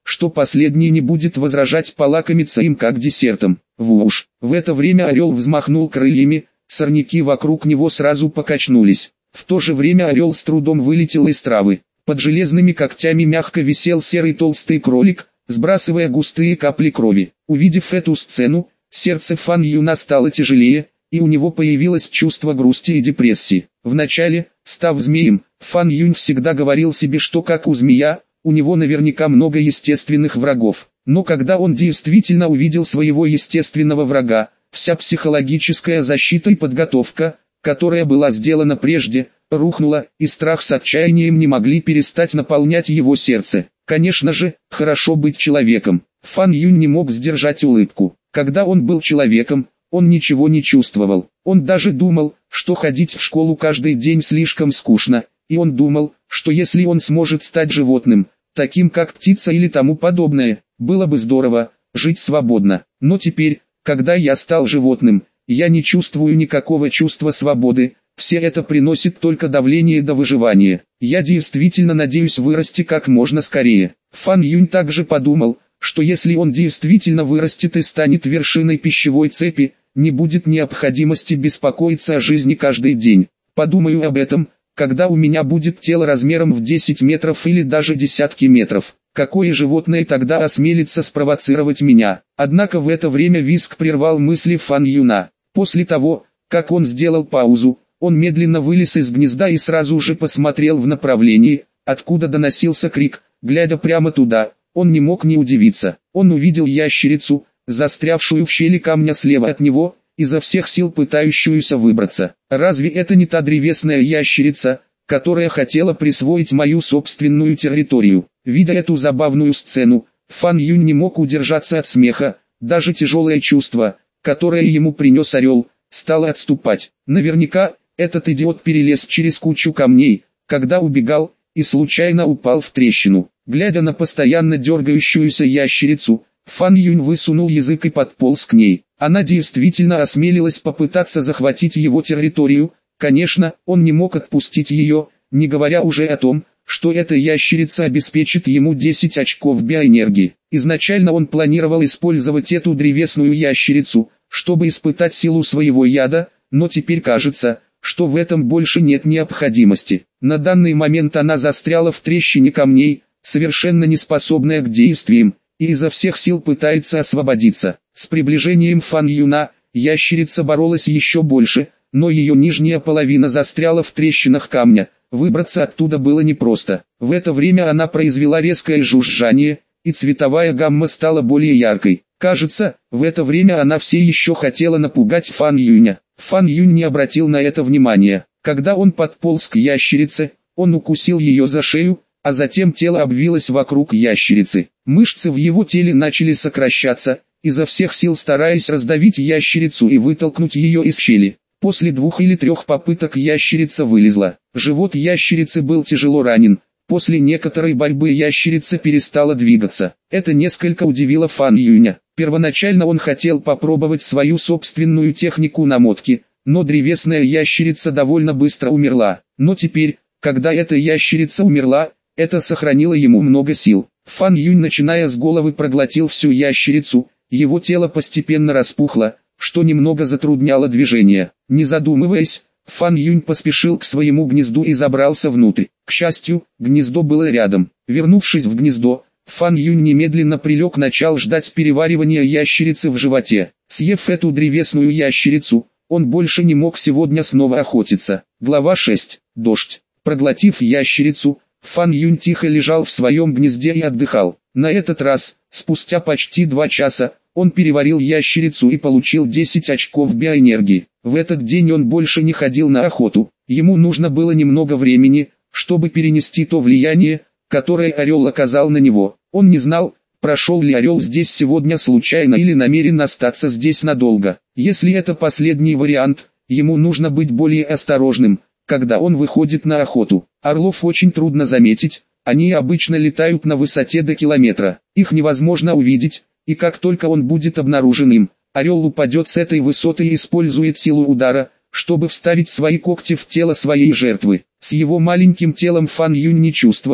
что последний не будет возражать полакомиться им как десертом. Вуш! В это время орел взмахнул крыльями, сорняки вокруг него сразу покачнулись. В то же время орел с трудом вылетел из травы. Под железными когтями мягко висел серый толстый кролик, сбрасывая густые капли крови. Увидев эту сцену, сердце Фан Юна стало тяжелее, и у него появилось чувство грусти и депрессии. Вначале, став змеем, Фан Юнь всегда говорил себе, что как у змея, у него наверняка много естественных врагов. Но когда он действительно увидел своего естественного врага, вся психологическая защита и подготовка, которая была сделана прежде, рухнула, и страх с отчаянием не могли перестать наполнять его сердце. Конечно же, хорошо быть человеком. Фан Юнь не мог сдержать улыбку. Когда он был человеком, он ничего не чувствовал. Он даже думал, что ходить в школу каждый день слишком скучно, и он думал, что если он сможет стать животным, таким как птица или тому подобное, было бы здорово, жить свободно. Но теперь, когда я стал животным, я не чувствую никакого чувства свободы, все это приносит только давление до выживания. Я действительно надеюсь вырасти как можно скорее. Фан Юнь также подумал, что если он действительно вырастет и станет вершиной пищевой цепи, не будет необходимости беспокоиться о жизни каждый день. Подумаю об этом, когда у меня будет тело размером в 10 метров или даже десятки метров. Какое животное тогда осмелится спровоцировать меня? Однако в это время визг прервал мысли Фан Юна. После того, как он сделал паузу, он медленно вылез из гнезда и сразу же посмотрел в направлении, откуда доносился крик. Глядя прямо туда, он не мог не удивиться. Он увидел ящерицу, застрявшую в щели камня слева от него, изо всех сил пытающуюся выбраться. Разве это не та древесная ящерица, которая хотела присвоить мою собственную территорию? Видя эту забавную сцену, Фан Юнь не мог удержаться от смеха. Даже тяжелое чувство, которое ему принес орел, стало отступать. Наверняка, этот идиот перелез через кучу камней, когда убегал, и случайно упал в трещину. Глядя на постоянно дергающуюся ящерицу, Фан Юнь высунул язык и подполз к ней. Она действительно осмелилась попытаться захватить его территорию. Конечно, он не мог отпустить ее, не говоря уже о том, что эта ящерица обеспечит ему 10 очков биоэнергии. Изначально он планировал использовать эту древесную ящерицу, чтобы испытать силу своего яда, но теперь кажется, что в этом больше нет необходимости. На данный момент она застряла в трещине камней, совершенно не способная к действиям, и изо всех сил пытается освободиться. С приближением Фан Юна, ящерица боролась еще больше, но ее нижняя половина застряла в трещинах камня. Выбраться оттуда было непросто. В это время она произвела резкое жужжание, и цветовая гамма стала более яркой. Кажется, в это время она все еще хотела напугать Фан Юня. Фан Юнь не обратил на это внимания. Когда он подполз к ящерице, он укусил ее за шею, а затем тело обвилось вокруг ящерицы. Мышцы в его теле начали сокращаться, изо всех сил стараясь раздавить ящерицу и вытолкнуть ее из щели. После 2 или 3 попыток ящерица вылезла. Живот ящерицы был тяжело ранен. После некоторой борьбы ящерица перестала двигаться. Это несколько удивило Фан Юня. Первоначально он хотел попробовать свою собственную технику намотки, но древесная ящерица довольно быстро умерла. Но теперь, когда эта ящерица умерла, это сохранило ему много сил. Фан Юнь, начиная с головы, проглотил всю ящерицу, его тело постепенно распухло, что немного затрудняло движение. Не задумываясь, Фан Юнь поспешил к своему гнезду и забрался внутрь. К счастью, гнездо было рядом. Вернувшись в гнездо, Фан Юнь немедленно прилег, начал ждать переваривания ящерицы в животе. Съев эту древесную ящерицу, он больше не мог сегодня снова охотиться. Глава 6. Дождь. Проглотив ящерицу, Фан Юнь тихо лежал в своем гнезде и отдыхал. На этот раз, спустя почти 2 часа, он переварил ящерицу и получил 10 очков биоэнергии. В этот день он больше не ходил на охоту. Ему нужно было немного времени, чтобы перенести то влияние, которое орел оказал на него. Он не знал, прошел ли орел здесь сегодня случайно или намерен остаться здесь надолго. Если это последний вариант, ему нужно быть более осторожным, когда он выходит на охоту. Орлов очень трудно заметить, они обычно летают на высоте до километра. Их невозможно увидеть, и как только он будет обнаружен им, орел упадет с этой высоты и использует силу удара, чтобы вставить свои когти в тело своей жертвы. С его маленьким телом Фан Юнь не чувствовал,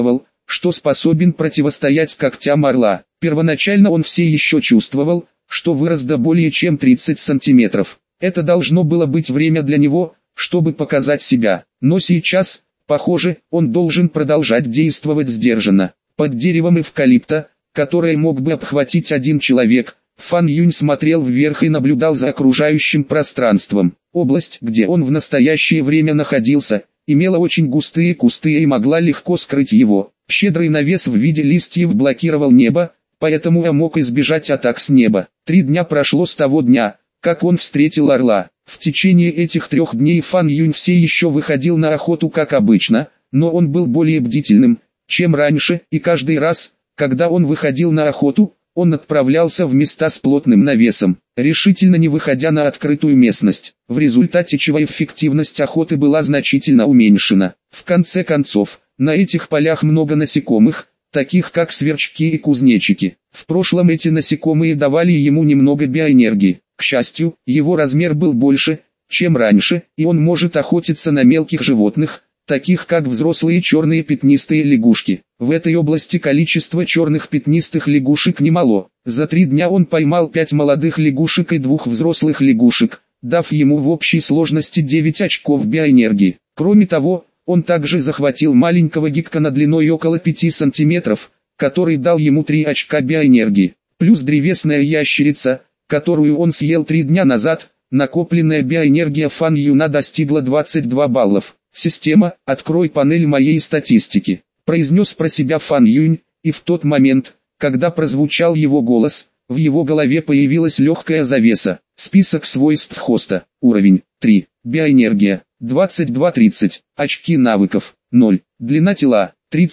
что способен противостоять когтям орла. Первоначально он все еще чувствовал, что вырос до более чем 30 сантиметров. Это должно было быть время для него, чтобы показать себя. Но сейчас, похоже, он должен продолжать действовать сдержанно. Под деревом эвкалипта, которое мог бы обхватить один человек, Фан Юнь смотрел вверх и наблюдал за окружающим пространством. Область, где он в настоящее время находился, имела очень густые кусты и могла легко скрыть его. Щедрый навес в виде листьев блокировал небо, поэтому мог избежать атак с неба. 3 дня прошло с того дня, как он встретил орла. В течение этих 3 дней Фан Юнь все еще выходил на охоту как обычно, но он был более бдительным, чем раньше, и каждый раз, когда он выходил на охоту, он отправлялся в места с плотным навесом, решительно не выходя на открытую местность, в результате чего эффективность охоты была значительно уменьшена. В конце концов, на этих полях много насекомых, таких как сверчки и кузнечики. В прошлом эти насекомые давали ему немного биоэнергии. К счастью, его размер был больше, чем раньше, и он может охотиться на мелких животных, таких как взрослые черные пятнистые лягушки. В этой области количество черных пятнистых лягушек немало. За 3 дня он поймал 5 молодых лягушек и 2 взрослых лягушек, дав ему в общей сложности 9 очков биоэнергии. Кроме того, он также захватил маленького геккона длиной около 5 сантиметров, который дал ему 3 очка биоэнергии. Плюс древесная ящерица, которую он съел 3 дня назад, накопленная биоэнергия Фан Юна достигла 22 баллов. «Система, открой панель моей статистики», — произнес про себя Фан Юнь, и в тот момент, когда прозвучал его голос, в его голове появилась легкая завеса. Список свойств хоста. Уровень 3. Биоэнергия 22-30. Очки навыков 0. Длина тела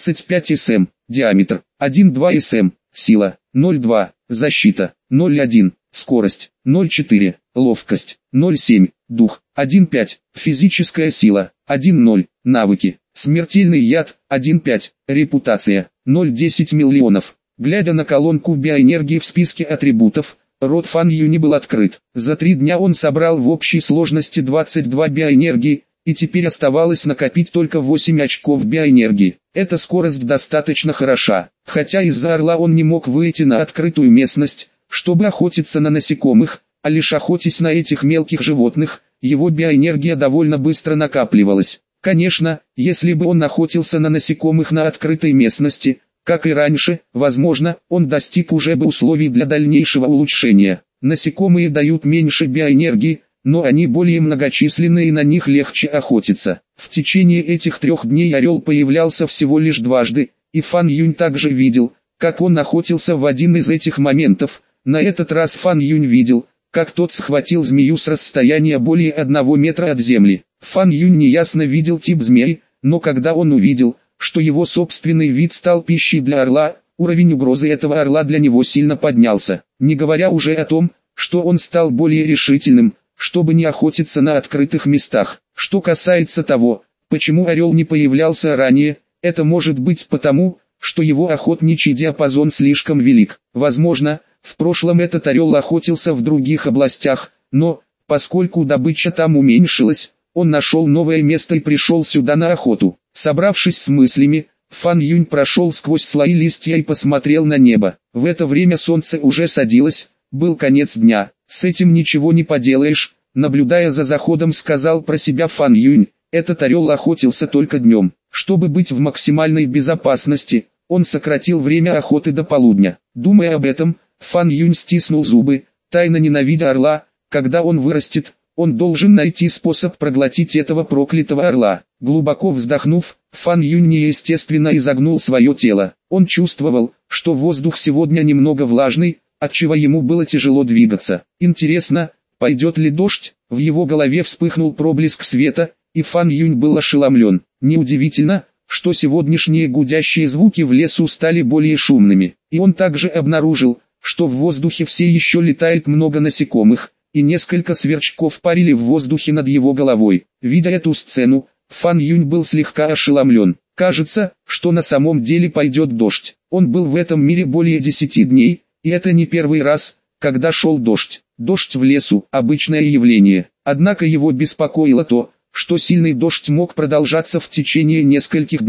35 см. Диаметр 1,2 см. Сила 0,2. Защита 0,1. Скорость 0,4. Ловкость 0,7. Дух 1,5. Физическая сила 1,0. Навыки. Смертельный яд 1,5. Репутация 0,10 миллионов. Глядя на колонку биоэнергии в списке атрибутов, рот Фан Юни был открыт. За 3 дня он собрал в общей сложности 22 биоэнергии, и теперь оставалось накопить только 8 очков биоэнергии. Эта скорость достаточно хороша. Хотя из-за орла он не мог выйти на открытую местность, чтобы охотиться на насекомых, а лишь охотясь на этих мелких животных, его биоэнергия довольно быстро накапливалась. Конечно, если бы он охотился на насекомых на открытой местности, как и раньше, возможно, он достиг уже бы условий для дальнейшего улучшения. Насекомые дают меньше биоэнергии, но они более многочисленны и на них легче охотиться. В течение этих 3 дней орел появлялся всего лишь дважды, и Фан Юнь также видел, как он охотился в один из этих моментов. На этот раз Фан Юнь видел, как тот схватил змею с расстояния более 1 метра от земли. Фан Юнь неясно видел тип змеи, но когда он увидел, что его собственный вид стал пищей для орла, уровень угрозы этого орла для него сильно поднялся. Не говоря уже о том, что он стал более решительным, чтобы не охотиться на открытых местах. Что касается того, почему орел не появлялся ранее, это может быть потому, что его охотничий диапазон слишком велик. Возможно, в прошлом этот орел охотился в других областях, но, поскольку добыча там уменьшилась, он нашел новое место и пришел сюда на охоту. Собравшись с мыслями, Фан Юнь прошел сквозь слои листья и посмотрел на небо. В это время солнце уже садилось, был конец дня. С этим ничего не поделаешь, наблюдая за заходом, сказал про себя Фан Юнь. Этот орел охотился только днем. Чтобы быть в максимальной безопасности, он сократил время охоты до полудня. Думая об этом, Фан Юнь стиснул зубы, тайно ненавидя орла. Когда он вырастет, он должен найти способ проглотить этого проклятого орла. Глубоко вздохнув, Фан Юнь неестественно изогнул свое тело. Он чувствовал, что воздух сегодня немного влажный, отчего ему было тяжело двигаться. Интересно, пойдет ли дождь? В его голове вспыхнул проблеск света, и Фан Юнь был ошеломлен. Неудивительно, что сегодняшние гудящие звуки в лесу стали более шумными. И он также обнаружил, что в воздухе все еще летает много насекомых, и несколько сверчков парили в воздухе над его головой. Видя эту сцену, Фан Юнь был слегка ошеломлен. Кажется, что на самом деле пойдет дождь. Он был в этом мире более 10 дней, и это не первый раз, когда шел дождь. Дождь в лесу – обычное явление. Однако его беспокоило то, что сильный дождь мог продолжаться в течение нескольких дней.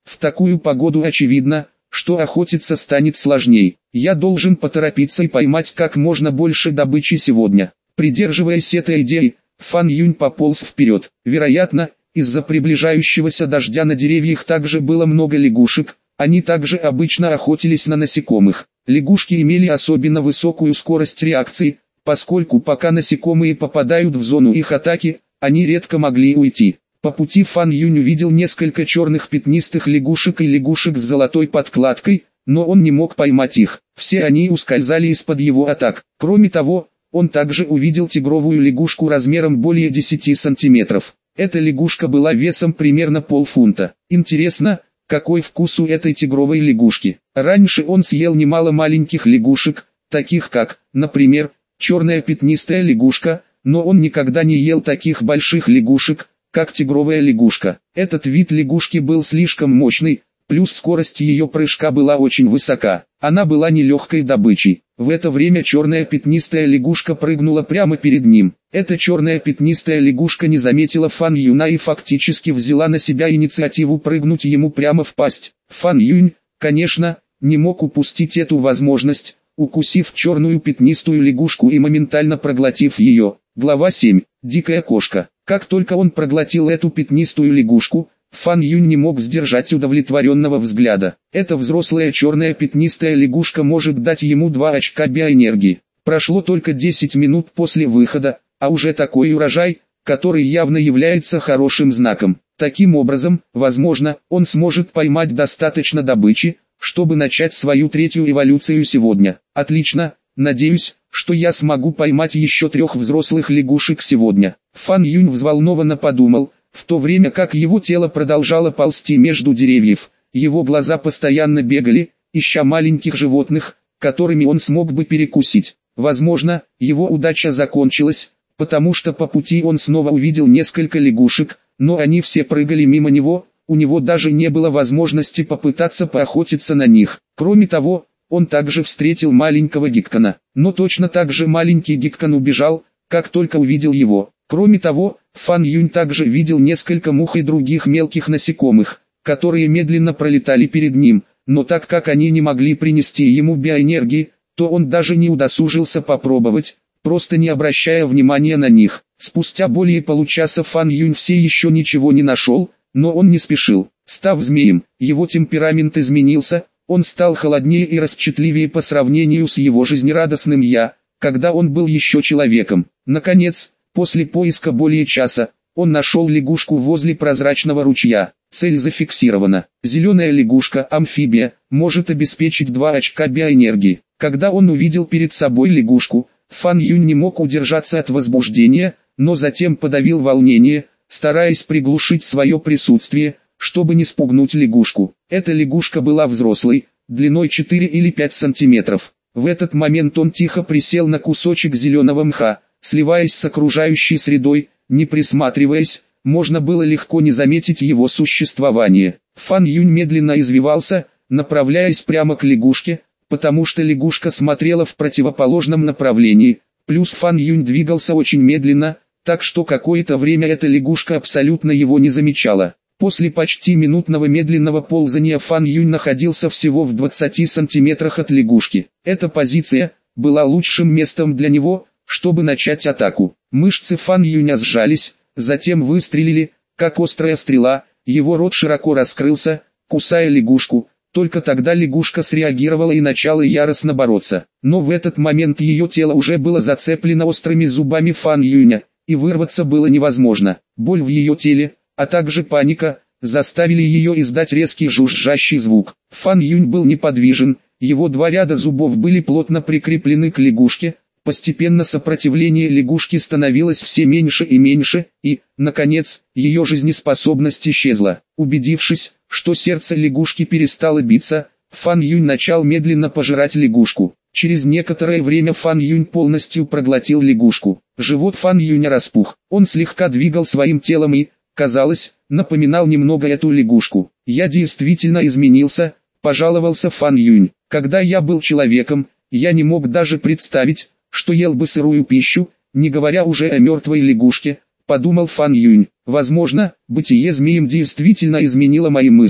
В такую погоду очевидно, что охотиться станет сложней. Я должен поторопиться и поймать как можно больше добычи сегодня. Придерживаясь этой идеи, Фан Юнь пополз вперед. Вероятно, из-за приближающегося дождя на деревьях также было много лягушек, они также обычно охотились на насекомых. Лягушки имели особенно высокую скорость реакции, поскольку пока насекомые попадают в зону их атаки, они редко могли уйти. По пути Фан Юнь увидел несколько черных пятнистых лягушек и лягушек с золотой подкладкой, но он не мог поймать их. Все они ускользали из-под его атак. Кроме того, он также увидел тигровую лягушку размером более 10 сантиметров. Эта лягушка была весом примерно полфунта. Интересно, какой вкус у этой тигровой лягушки. Раньше он съел немало маленьких лягушек, таких как, например, черная пятнистая лягушка, но он никогда не ел таких больших лягушек, как тигровая лягушка. Этот вид лягушки был слишком мощный, плюс скорость ее прыжка была очень высока. Она была нелегкой добычей. В это время черная пятнистая лягушка прыгнула прямо перед ним. Эта черная пятнистая лягушка не заметила Фан Юня и фактически взяла на себя инициативу прыгнуть ему прямо в пасть. Фан Юнь, конечно, не мог упустить эту возможность, укусив черную пятнистую лягушку и моментально проглотив ее. Глава 7. Дикая кошка. Как только он проглотил эту пятнистую лягушку, Фан Юнь не мог сдержать удовлетворенного взгляда. Эта взрослая черная пятнистая лягушка может дать ему 2 очка биоэнергии. Прошло только 10 минут после выхода, а уже такой урожай, который явно является хорошим знаком. Таким образом, возможно, он сможет поймать достаточно добычи, чтобы начать свою третью эволюцию сегодня. Отлично, надеюсь, что я смогу поймать еще 3 взрослых лягушек сегодня. Фан Юнь взволнованно подумал, в то время как его тело продолжало ползти между деревьев, его глаза постоянно бегали, ища маленьких животных, которыми он смог бы перекусить. Возможно, его удача закончилась, потому что по пути он снова увидел несколько лягушек, но они все прыгали мимо него, у него даже не было возможности попытаться поохотиться на них. Кроме того, он также встретил маленького Гиккана, но точно так же маленький Гиккан убежал, как только увидел его. Кроме того, Фан Юнь также видел несколько мух и других мелких насекомых, которые медленно пролетали перед ним, но так как они не могли принести ему биоэнергии, то он даже не удосужился попробовать, просто не обращая внимания на них. Спустя более получаса Фан Юнь все еще ничего не нашел, но он не спешил. Став змеем, его темперамент изменился, он стал холоднее и расчетливее по сравнению с его жизнерадостным «я», когда он был еще человеком. Наконец, после поиска более часа, он нашел лягушку возле прозрачного ручья. Цель зафиксирована. Зеленая лягушка-амфибия может обеспечить 2 очка биоэнергии. Когда он увидел перед собой лягушку, Фан Юнь не мог удержаться от возбуждения, но затем подавил волнение, стараясь приглушить свое присутствие, чтобы не спугнуть лягушку. Эта лягушка была взрослой, длиной 4 или 5 сантиметров. В этот момент он тихо присел на кусочек зеленого мха, сливаясь с окружающей средой, не присматриваясь, можно было легко не заметить его существование. Фан Юнь медленно извивался, направляясь прямо к лягушке, потому что лягушка смотрела в противоположном направлении, плюс Фан Юнь двигался очень медленно, так что какое-то время эта лягушка абсолютно его не замечала. После почти минутного медленного ползания Фан Юнь находился всего в 20 сантиметрах от лягушки. Эта позиция была лучшим местом для него, чтобы начать атаку. Мышцы Фан Юня сжались, затем выстрелили, как острая стрела, его рот широко раскрылся, кусая лягушку. Только тогда лягушка среагировала и начала яростно бороться. Но в этот момент ее тело уже было зацеплено острыми зубами Фан Юня, и вырваться было невозможно. Боль в ее теле, а также паника, заставили ее издать резкий жужжащий звук. Фан Юнь был неподвижен, его 2 ряда зубов были плотно прикреплены к лягушке. Постепенно сопротивление лягушки становилось все меньше и меньше, и, наконец, ее жизнеспособность исчезла. Убедившись, что сердце лягушки перестало биться, Фан Юнь начал медленно пожирать лягушку. Через некоторое время Фан Юнь полностью проглотил лягушку. Живот Фан Юня распух. Он слегка двигал своим телом и, казалось, напоминал немного эту лягушку. «Я действительно изменился», – пожаловался Фан Юнь. «Когда я был человеком, я не мог даже представить, что ел бы сырую пищу, не говоря уже о мертвой лягушке», – подумал Фан Юнь. «Возможно, бытие змеем действительно изменило мои мысли.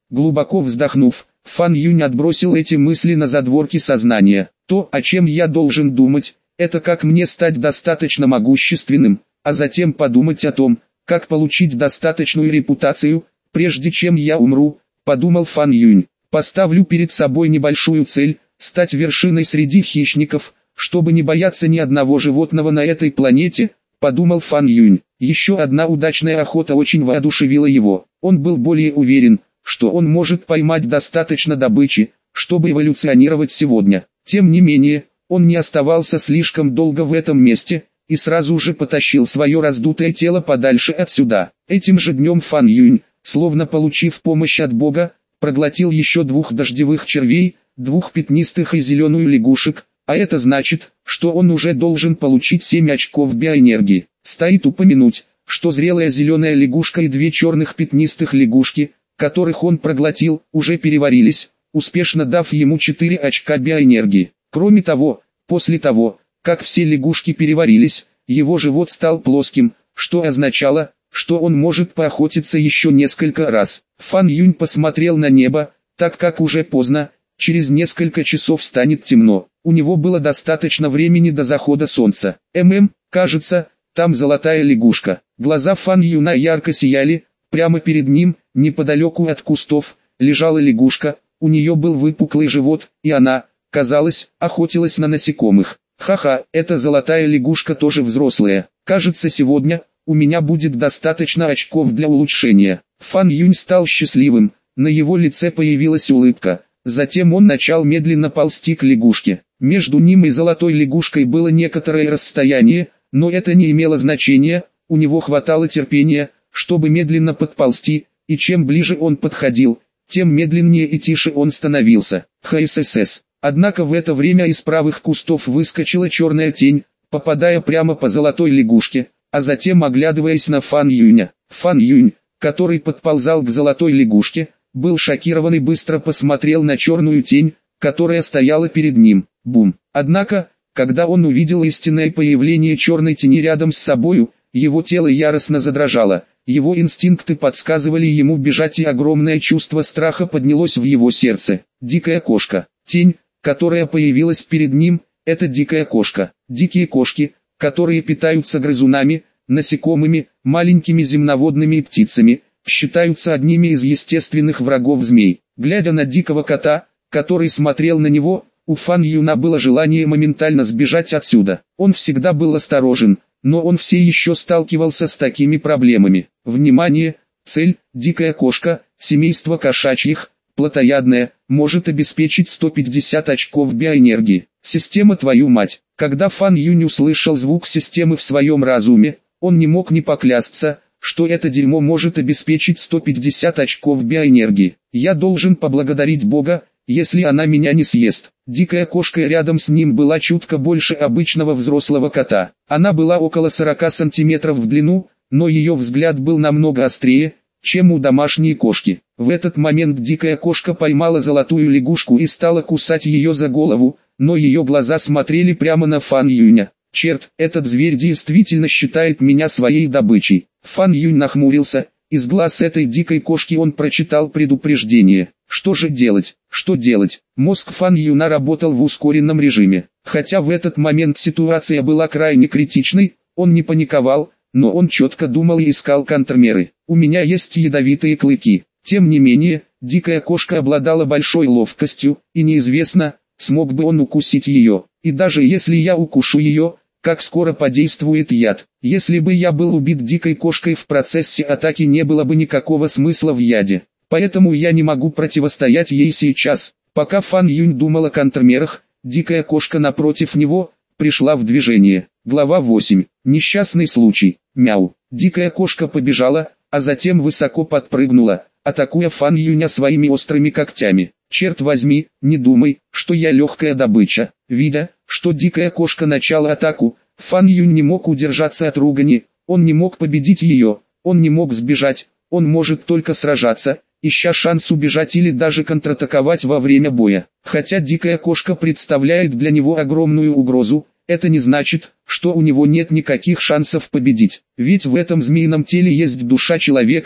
Глубоко вздохнув, Фан Юнь отбросил эти мысли на задворки сознания. То, о чем я должен думать, это как мне стать достаточно могущественным, а затем подумать о том, как получить достаточную репутацию, прежде чем я умру, подумал Фан Юнь. Поставлю перед собой небольшую цель, стать вершиной среди хищников, чтобы не бояться ни одного животного на этой планете, подумал Фан Юнь. Еще одна удачная охота очень воодушевила его. Он был более уверен, что он может поймать достаточно добычи, чтобы эволюционировать сегодня. Тем не менее, он не оставался слишком долго в этом месте, и сразу же потащил свое раздутое тело подальше отсюда. Этим же днем Фан Юнь, словно получив помощь от Бога, проглотил еще 2 дождевых червей, 2 пятнистых и зеленую лягушек, а это значит, что он уже должен получить 7 очков биоэнергии. Стоит упомянуть, что зрелая зеленая лягушка и 2 черных пятнистых лягушки, которых он проглотил, уже переварились, успешно дав ему 4 очка биоэнергии. Кроме того, после того, как все лягушки переварились, его живот стал плоским, что означало, что он может поохотиться еще несколько раз. Фан Юнь посмотрел на небо, так как уже поздно, через несколько часов станет темно. У него было достаточно времени до захода солнца. Кажется, там золотая лягушка. Глаза Фан Юна ярко сияли, прямо перед ним, неподалеку от кустов, лежала лягушка, у нее был выпуклый живот, и она, казалось, охотилась на насекомых. Ха-ха, эта золотая лягушка тоже взрослая. Кажется, сегодня у меня будет достаточно очков для улучшения. Фан Юнь стал счастливым, на его лице появилась улыбка. Затем он начал медленно ползти к лягушке. Между ним и золотой лягушкой было некоторое расстояние, но это не имело значения, у него хватало терпения, чтобы медленно подползти, и чем ближе он подходил, тем медленнее и тише он становился. ХСС. Однако в это время из правых кустов выскочила черная тень, попадая прямо по золотой лягушке, а затем оглядываясь на Фан Юня. Фан Юнь, который подползал к золотой лягушке, был шокирован и быстро посмотрел на черную тень, которая стояла перед ним. Бум! Однако, когда он увидел истинное появление черной тени рядом с собою, его тело яростно задрожало, его инстинкты подсказывали ему бежать, и огромное чувство страха поднялось в его сердце. Дикая кошка. Тень, которая появилась перед ним, это дикая кошка. Дикие кошки, которые питаются грызунами, насекомыми, маленькими земноводными птицами, считаются одними из естественных врагов змей. Глядя на дикого кота, который смотрел на него, у Фан Юна было желание моментально сбежать отсюда. Он всегда был осторожен, но он все еще сталкивался с такими проблемами. Внимание! Цель – дикая кошка, семейство кошачьих, плотоядная, может обеспечить 150 очков биоэнергии. Система, твою мать! Когда Фан Юнь услышал звук системы в своем разуме, он не мог не поклясться, что это дерьмо может обеспечить 150 очков биоэнергии. Я должен поблагодарить Бога, если она меня не съест. Дикая кошка рядом с ним была чутко больше обычного взрослого кота. Она была около 40 сантиметров в длину, но ее взгляд был намного острее, чем у домашней кошки. В этот момент дикая кошка поймала золотую лягушку и стала кусать ее за голову, но ее глаза смотрели прямо на Фан Юня. Черт, этот зверь действительно считает меня своей добычей. Фан Юнь нахмурился, из глаз этой дикой кошки он прочитал предупреждение. Что же делать? Что делать? Мозг Фан Юна работал в ускоренном режиме. Хотя в этот момент ситуация была крайне критичной, он не паниковал, но он четко думал и искал контрмеры. У меня есть ядовитые клыки. Тем не менее, дикая кошка обладала большой ловкостью, и неизвестно, смог бы он укусить ее. И даже если я укушу ее, как скоро подействует яд. Если бы я был убит дикой кошкой в процессе атаки, не было бы никакого смысла в яде. Поэтому я не могу противостоять ей сейчас. Пока Фан Юнь думал о контрмерах, дикая кошка напротив него пришла в движение. Глава 8. Несчастный случай. Мяу. Дикая кошка побежала, а затем высоко подпрыгнула, атакуя Фан Юня своими острыми когтями. Черт возьми, не думай, что я легкая добыча. Видя, что дикая кошка начала атаку, Фан Юнь не мог удержаться от ругани, он не мог победить ее, он не мог сбежать, он может только сражаться, ища шанс убежать или даже контратаковать во время боя. Хотя дикая кошка представляет для него огромную угрозу, это не значит, что у него нет никаких шансов победить. Ведь в этом змеином теле есть душа человека,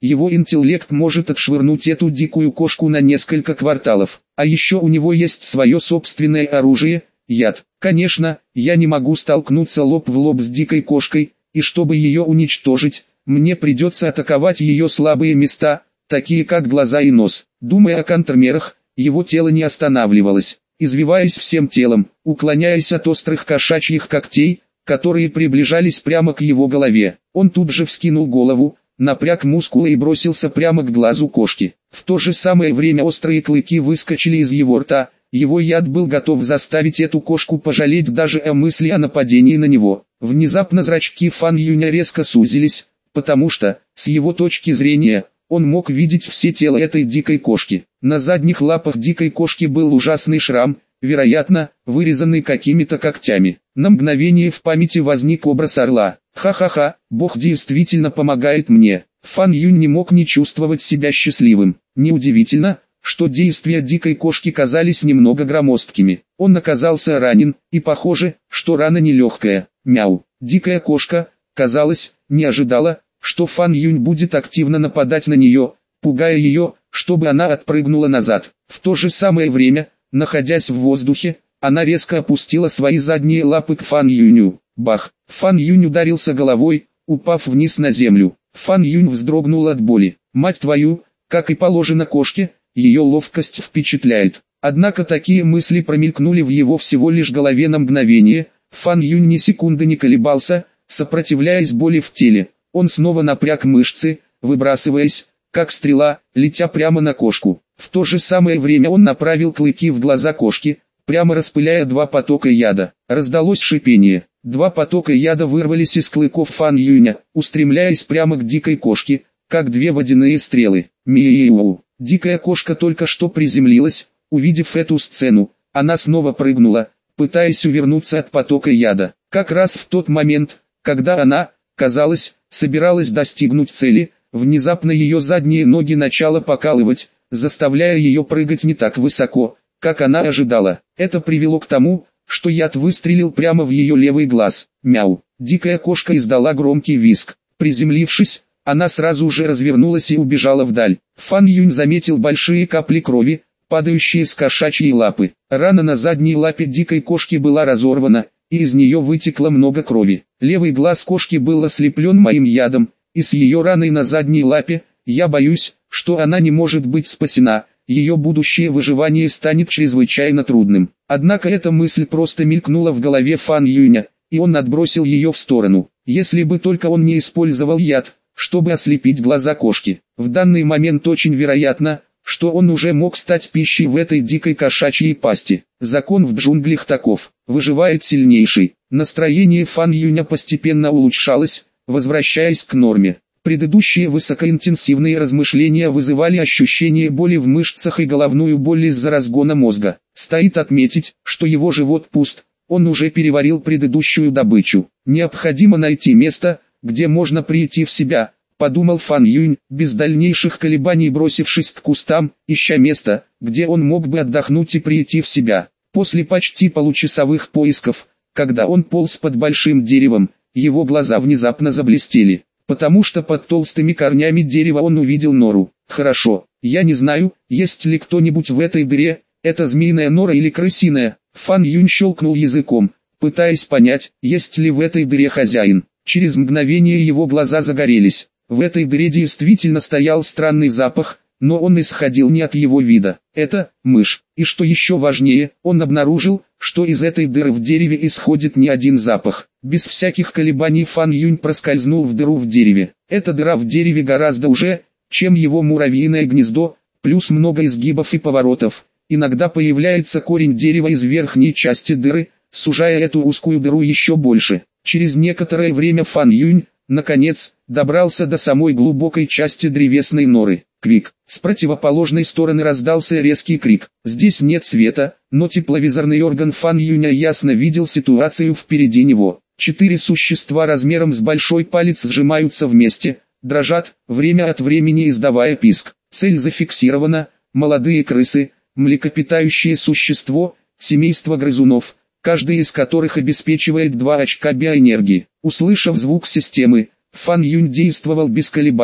его интеллект может отшвырнуть эту дикую кошку на несколько кварталов. А еще у него есть свое собственное оружие – яд. Конечно, я не могу столкнуться лоб в лоб с дикой кошкой, и чтобы ее уничтожить, мне придется атаковать ее слабые места, такие как глаза и нос. Думая о контрмерах, его тело не останавливалось, извиваясь всем телом, уклоняясь от острых кошачьих когтей, которые приближались прямо к его голове. Он тут же вскинул голову, напряг мускулы и бросился прямо к глазу кошки. В то же самое время острые клыки выскочили из его рта, его яд был готов заставить эту кошку пожалеть даже о мысли о нападении на него. Внезапно зрачки Фан Юня резко сузились, потому что, с его точки зрения, он мог видеть все тело этой дикой кошки. На задних лапах дикой кошки был ужасный шрам, вероятно, вырезанный какими-то когтями. На мгновение в памяти возник образ орла. Ха-ха-ха, Бог действительно помогает мне. Фан Юнь не мог не чувствовать себя счастливым. Неудивительно, что действия дикой кошки казались немного громоздкими. Он оказался ранен, и похоже, что рана нелегкая. Мяу. Дикая кошка, казалось, не ожидала, что Фан Юнь будет активно нападать на нее, пугая ее, чтобы она отпрыгнула назад. В то же самое время, находясь в воздухе, она резко опустила свои задние лапы к Фан Юню. Бах! Фан Юнь ударился головой, упав вниз на землю. Фан Юнь вздрогнул от боли. Мать твою, как и положено кошке, ее ловкость впечатляет. Однако такие мысли промелькнули в его всего лишь голове на мгновение. Фан Юнь ни секунды не колебался, сопротивляясь боли в теле. Он снова напряг мышцы, выбрасываясь, как стрела, летя прямо на кошку. В то же самое время он направил клыки в глаза кошки, прямо распыляя два потока яда. Раздалось шипение. Два потока яда вырвались из клыков Фан Юня, устремляясь прямо к дикой кошке, как две водяные стрелы. Миу. Дикая кошка только что приземлилась. Увидев эту сцену, она снова прыгнула, пытаясь увернуться от потока яда. Как раз в тот момент, когда она, казалось, собиралась достигнуть цели, внезапно ее задние ноги начало покалывать, заставляя ее прыгать не так высоко, как она ожидала. Это привело к тому, что яд выстрелил прямо в ее левый глаз. Мяу. Дикая кошка издала громкий визг. Приземлившись, она сразу же развернулась и убежала вдаль. Фан Юнь заметил большие капли крови, падающие с кошачьей лапы. Рана на задней лапе дикой кошки была разорвана, и из нее вытекло много крови. Левый глаз кошки был ослеплен моим ядом, и с ее раной на задней лапе, я боюсь, что она не может быть спасена. Ее будущее выживание станет чрезвычайно трудным. Однако эта мысль просто мелькнула в голове Фан Юня, и он отбросил ее в сторону. Если бы только он не использовал яд, чтобы ослепить глаза кошки. В данный момент очень вероятно, что он уже мог стать пищей в этой дикой кошачьей пасти. Закон в джунглях таков: выживает сильнейший. Настроение Фан Юня постепенно улучшалось, возвращаясь к норме. Предыдущие высокоинтенсивные размышления вызывали ощущение боли в мышцах и головную боль из-за разгона мозга. Стоит отметить, что его живот пуст, он уже переварил предыдущую добычу. Необходимо найти место, где можно прийти в себя, подумал Фан Юнь, без дальнейших колебаний бросившись к кустам, ища место, где он мог бы отдохнуть и прийти в себя. После почти получасовых поисков, когда он полз под большим деревом, его глаза внезапно заблестели. Потому что под толстыми корнями дерева он увидел нору. Хорошо, я не знаю, есть ли кто-нибудь в этой дыре, это змеиная нора или крысиная. Фан Юнь щелкнул языком, пытаясь понять, есть ли в этой дыре хозяин. Через мгновение его глаза загорелись. В этой дыре действительно стоял странный запах, но он исходил не от его вида. Это мышь. И что еще важнее, он обнаружил, что из этой дыры в дереве исходит не один запах. Без всяких колебаний Фан Юнь проскользнул в дыру в дереве. Эта дыра в дереве гораздо уже, чем его муравьиное гнездо, плюс много изгибов и поворотов. Иногда появляется корень дерева из верхней части дыры, сужая эту узкую дыру еще больше. Через некоторое время Фан Юнь, наконец, добрался до самой глубокой части древесной норы. Крик. С противоположной стороны раздался резкий крик. Здесь нет света, но тепловизорный орган Фан Юня ясно видел ситуацию впереди него. 4 существа размером с большой палец сжимаются вместе, дрожат, время от времени издавая писк. Цель зафиксирована: молодые крысы, млекопитающее существо, семейство грызунов, каждый из которых обеспечивает 2 очка биоэнергии. Услышав звук системы, Фан Юнь действовал без колебаний.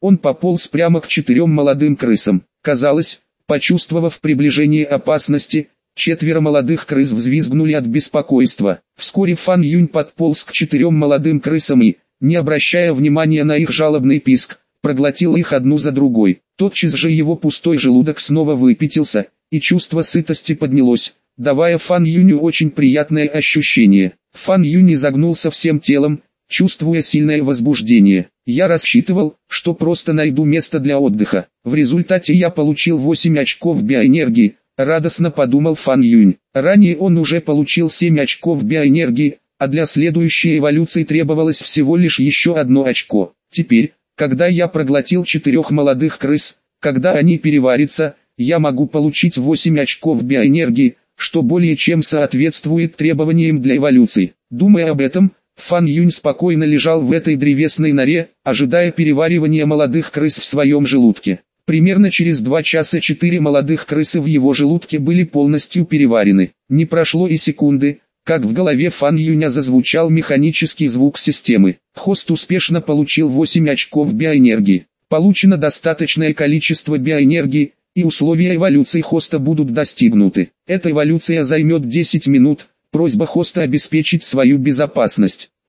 Он пополз прямо к 4 молодым крысам. Казалось, почувствовав приближение опасности, 4 молодых крыс взвизгнули от беспокойства. Вскоре Фан Юнь подполз к 4 молодым крысам и, не обращая внимания на их жалобный писк, проглотил их одну за другой. Тотчас же его пустой желудок снова выпятился, и чувство сытости поднялось, давая Фан Юню очень приятное ощущение. Фан Юнь изогнулся всем телом, чувствуя сильное возбуждение. Я рассчитывал, что просто найду место для отдыха. В результате я получил 8 очков биоэнергии, радостно подумал Фан Юнь. Ранее он уже получил 7 очков биоэнергии, а для следующей эволюции требовалось всего лишь еще 1 очко. Теперь, когда я проглотил 4 молодых крыс, когда они переварятся, я могу получить 8 очков биоэнергии, что более чем соответствует требованиям для эволюции. Думая об этом, Фан Юнь спокойно лежал в этой древесной норе, ожидая переваривания молодых крыс в своем желудке. Примерно через 2 часа 4 молодых крысы в его желудке были полностью переварены. Не прошло и секунды, как в голове Фан Юня зазвучал механический звук системы. Хост успешно получил 8 очков биоэнергии. Получено достаточное количество биоэнергии, и условия эволюции хоста будут достигнуты. Эта эволюция займет 10 минут. Просьба хоста обеспечить свою безопасность.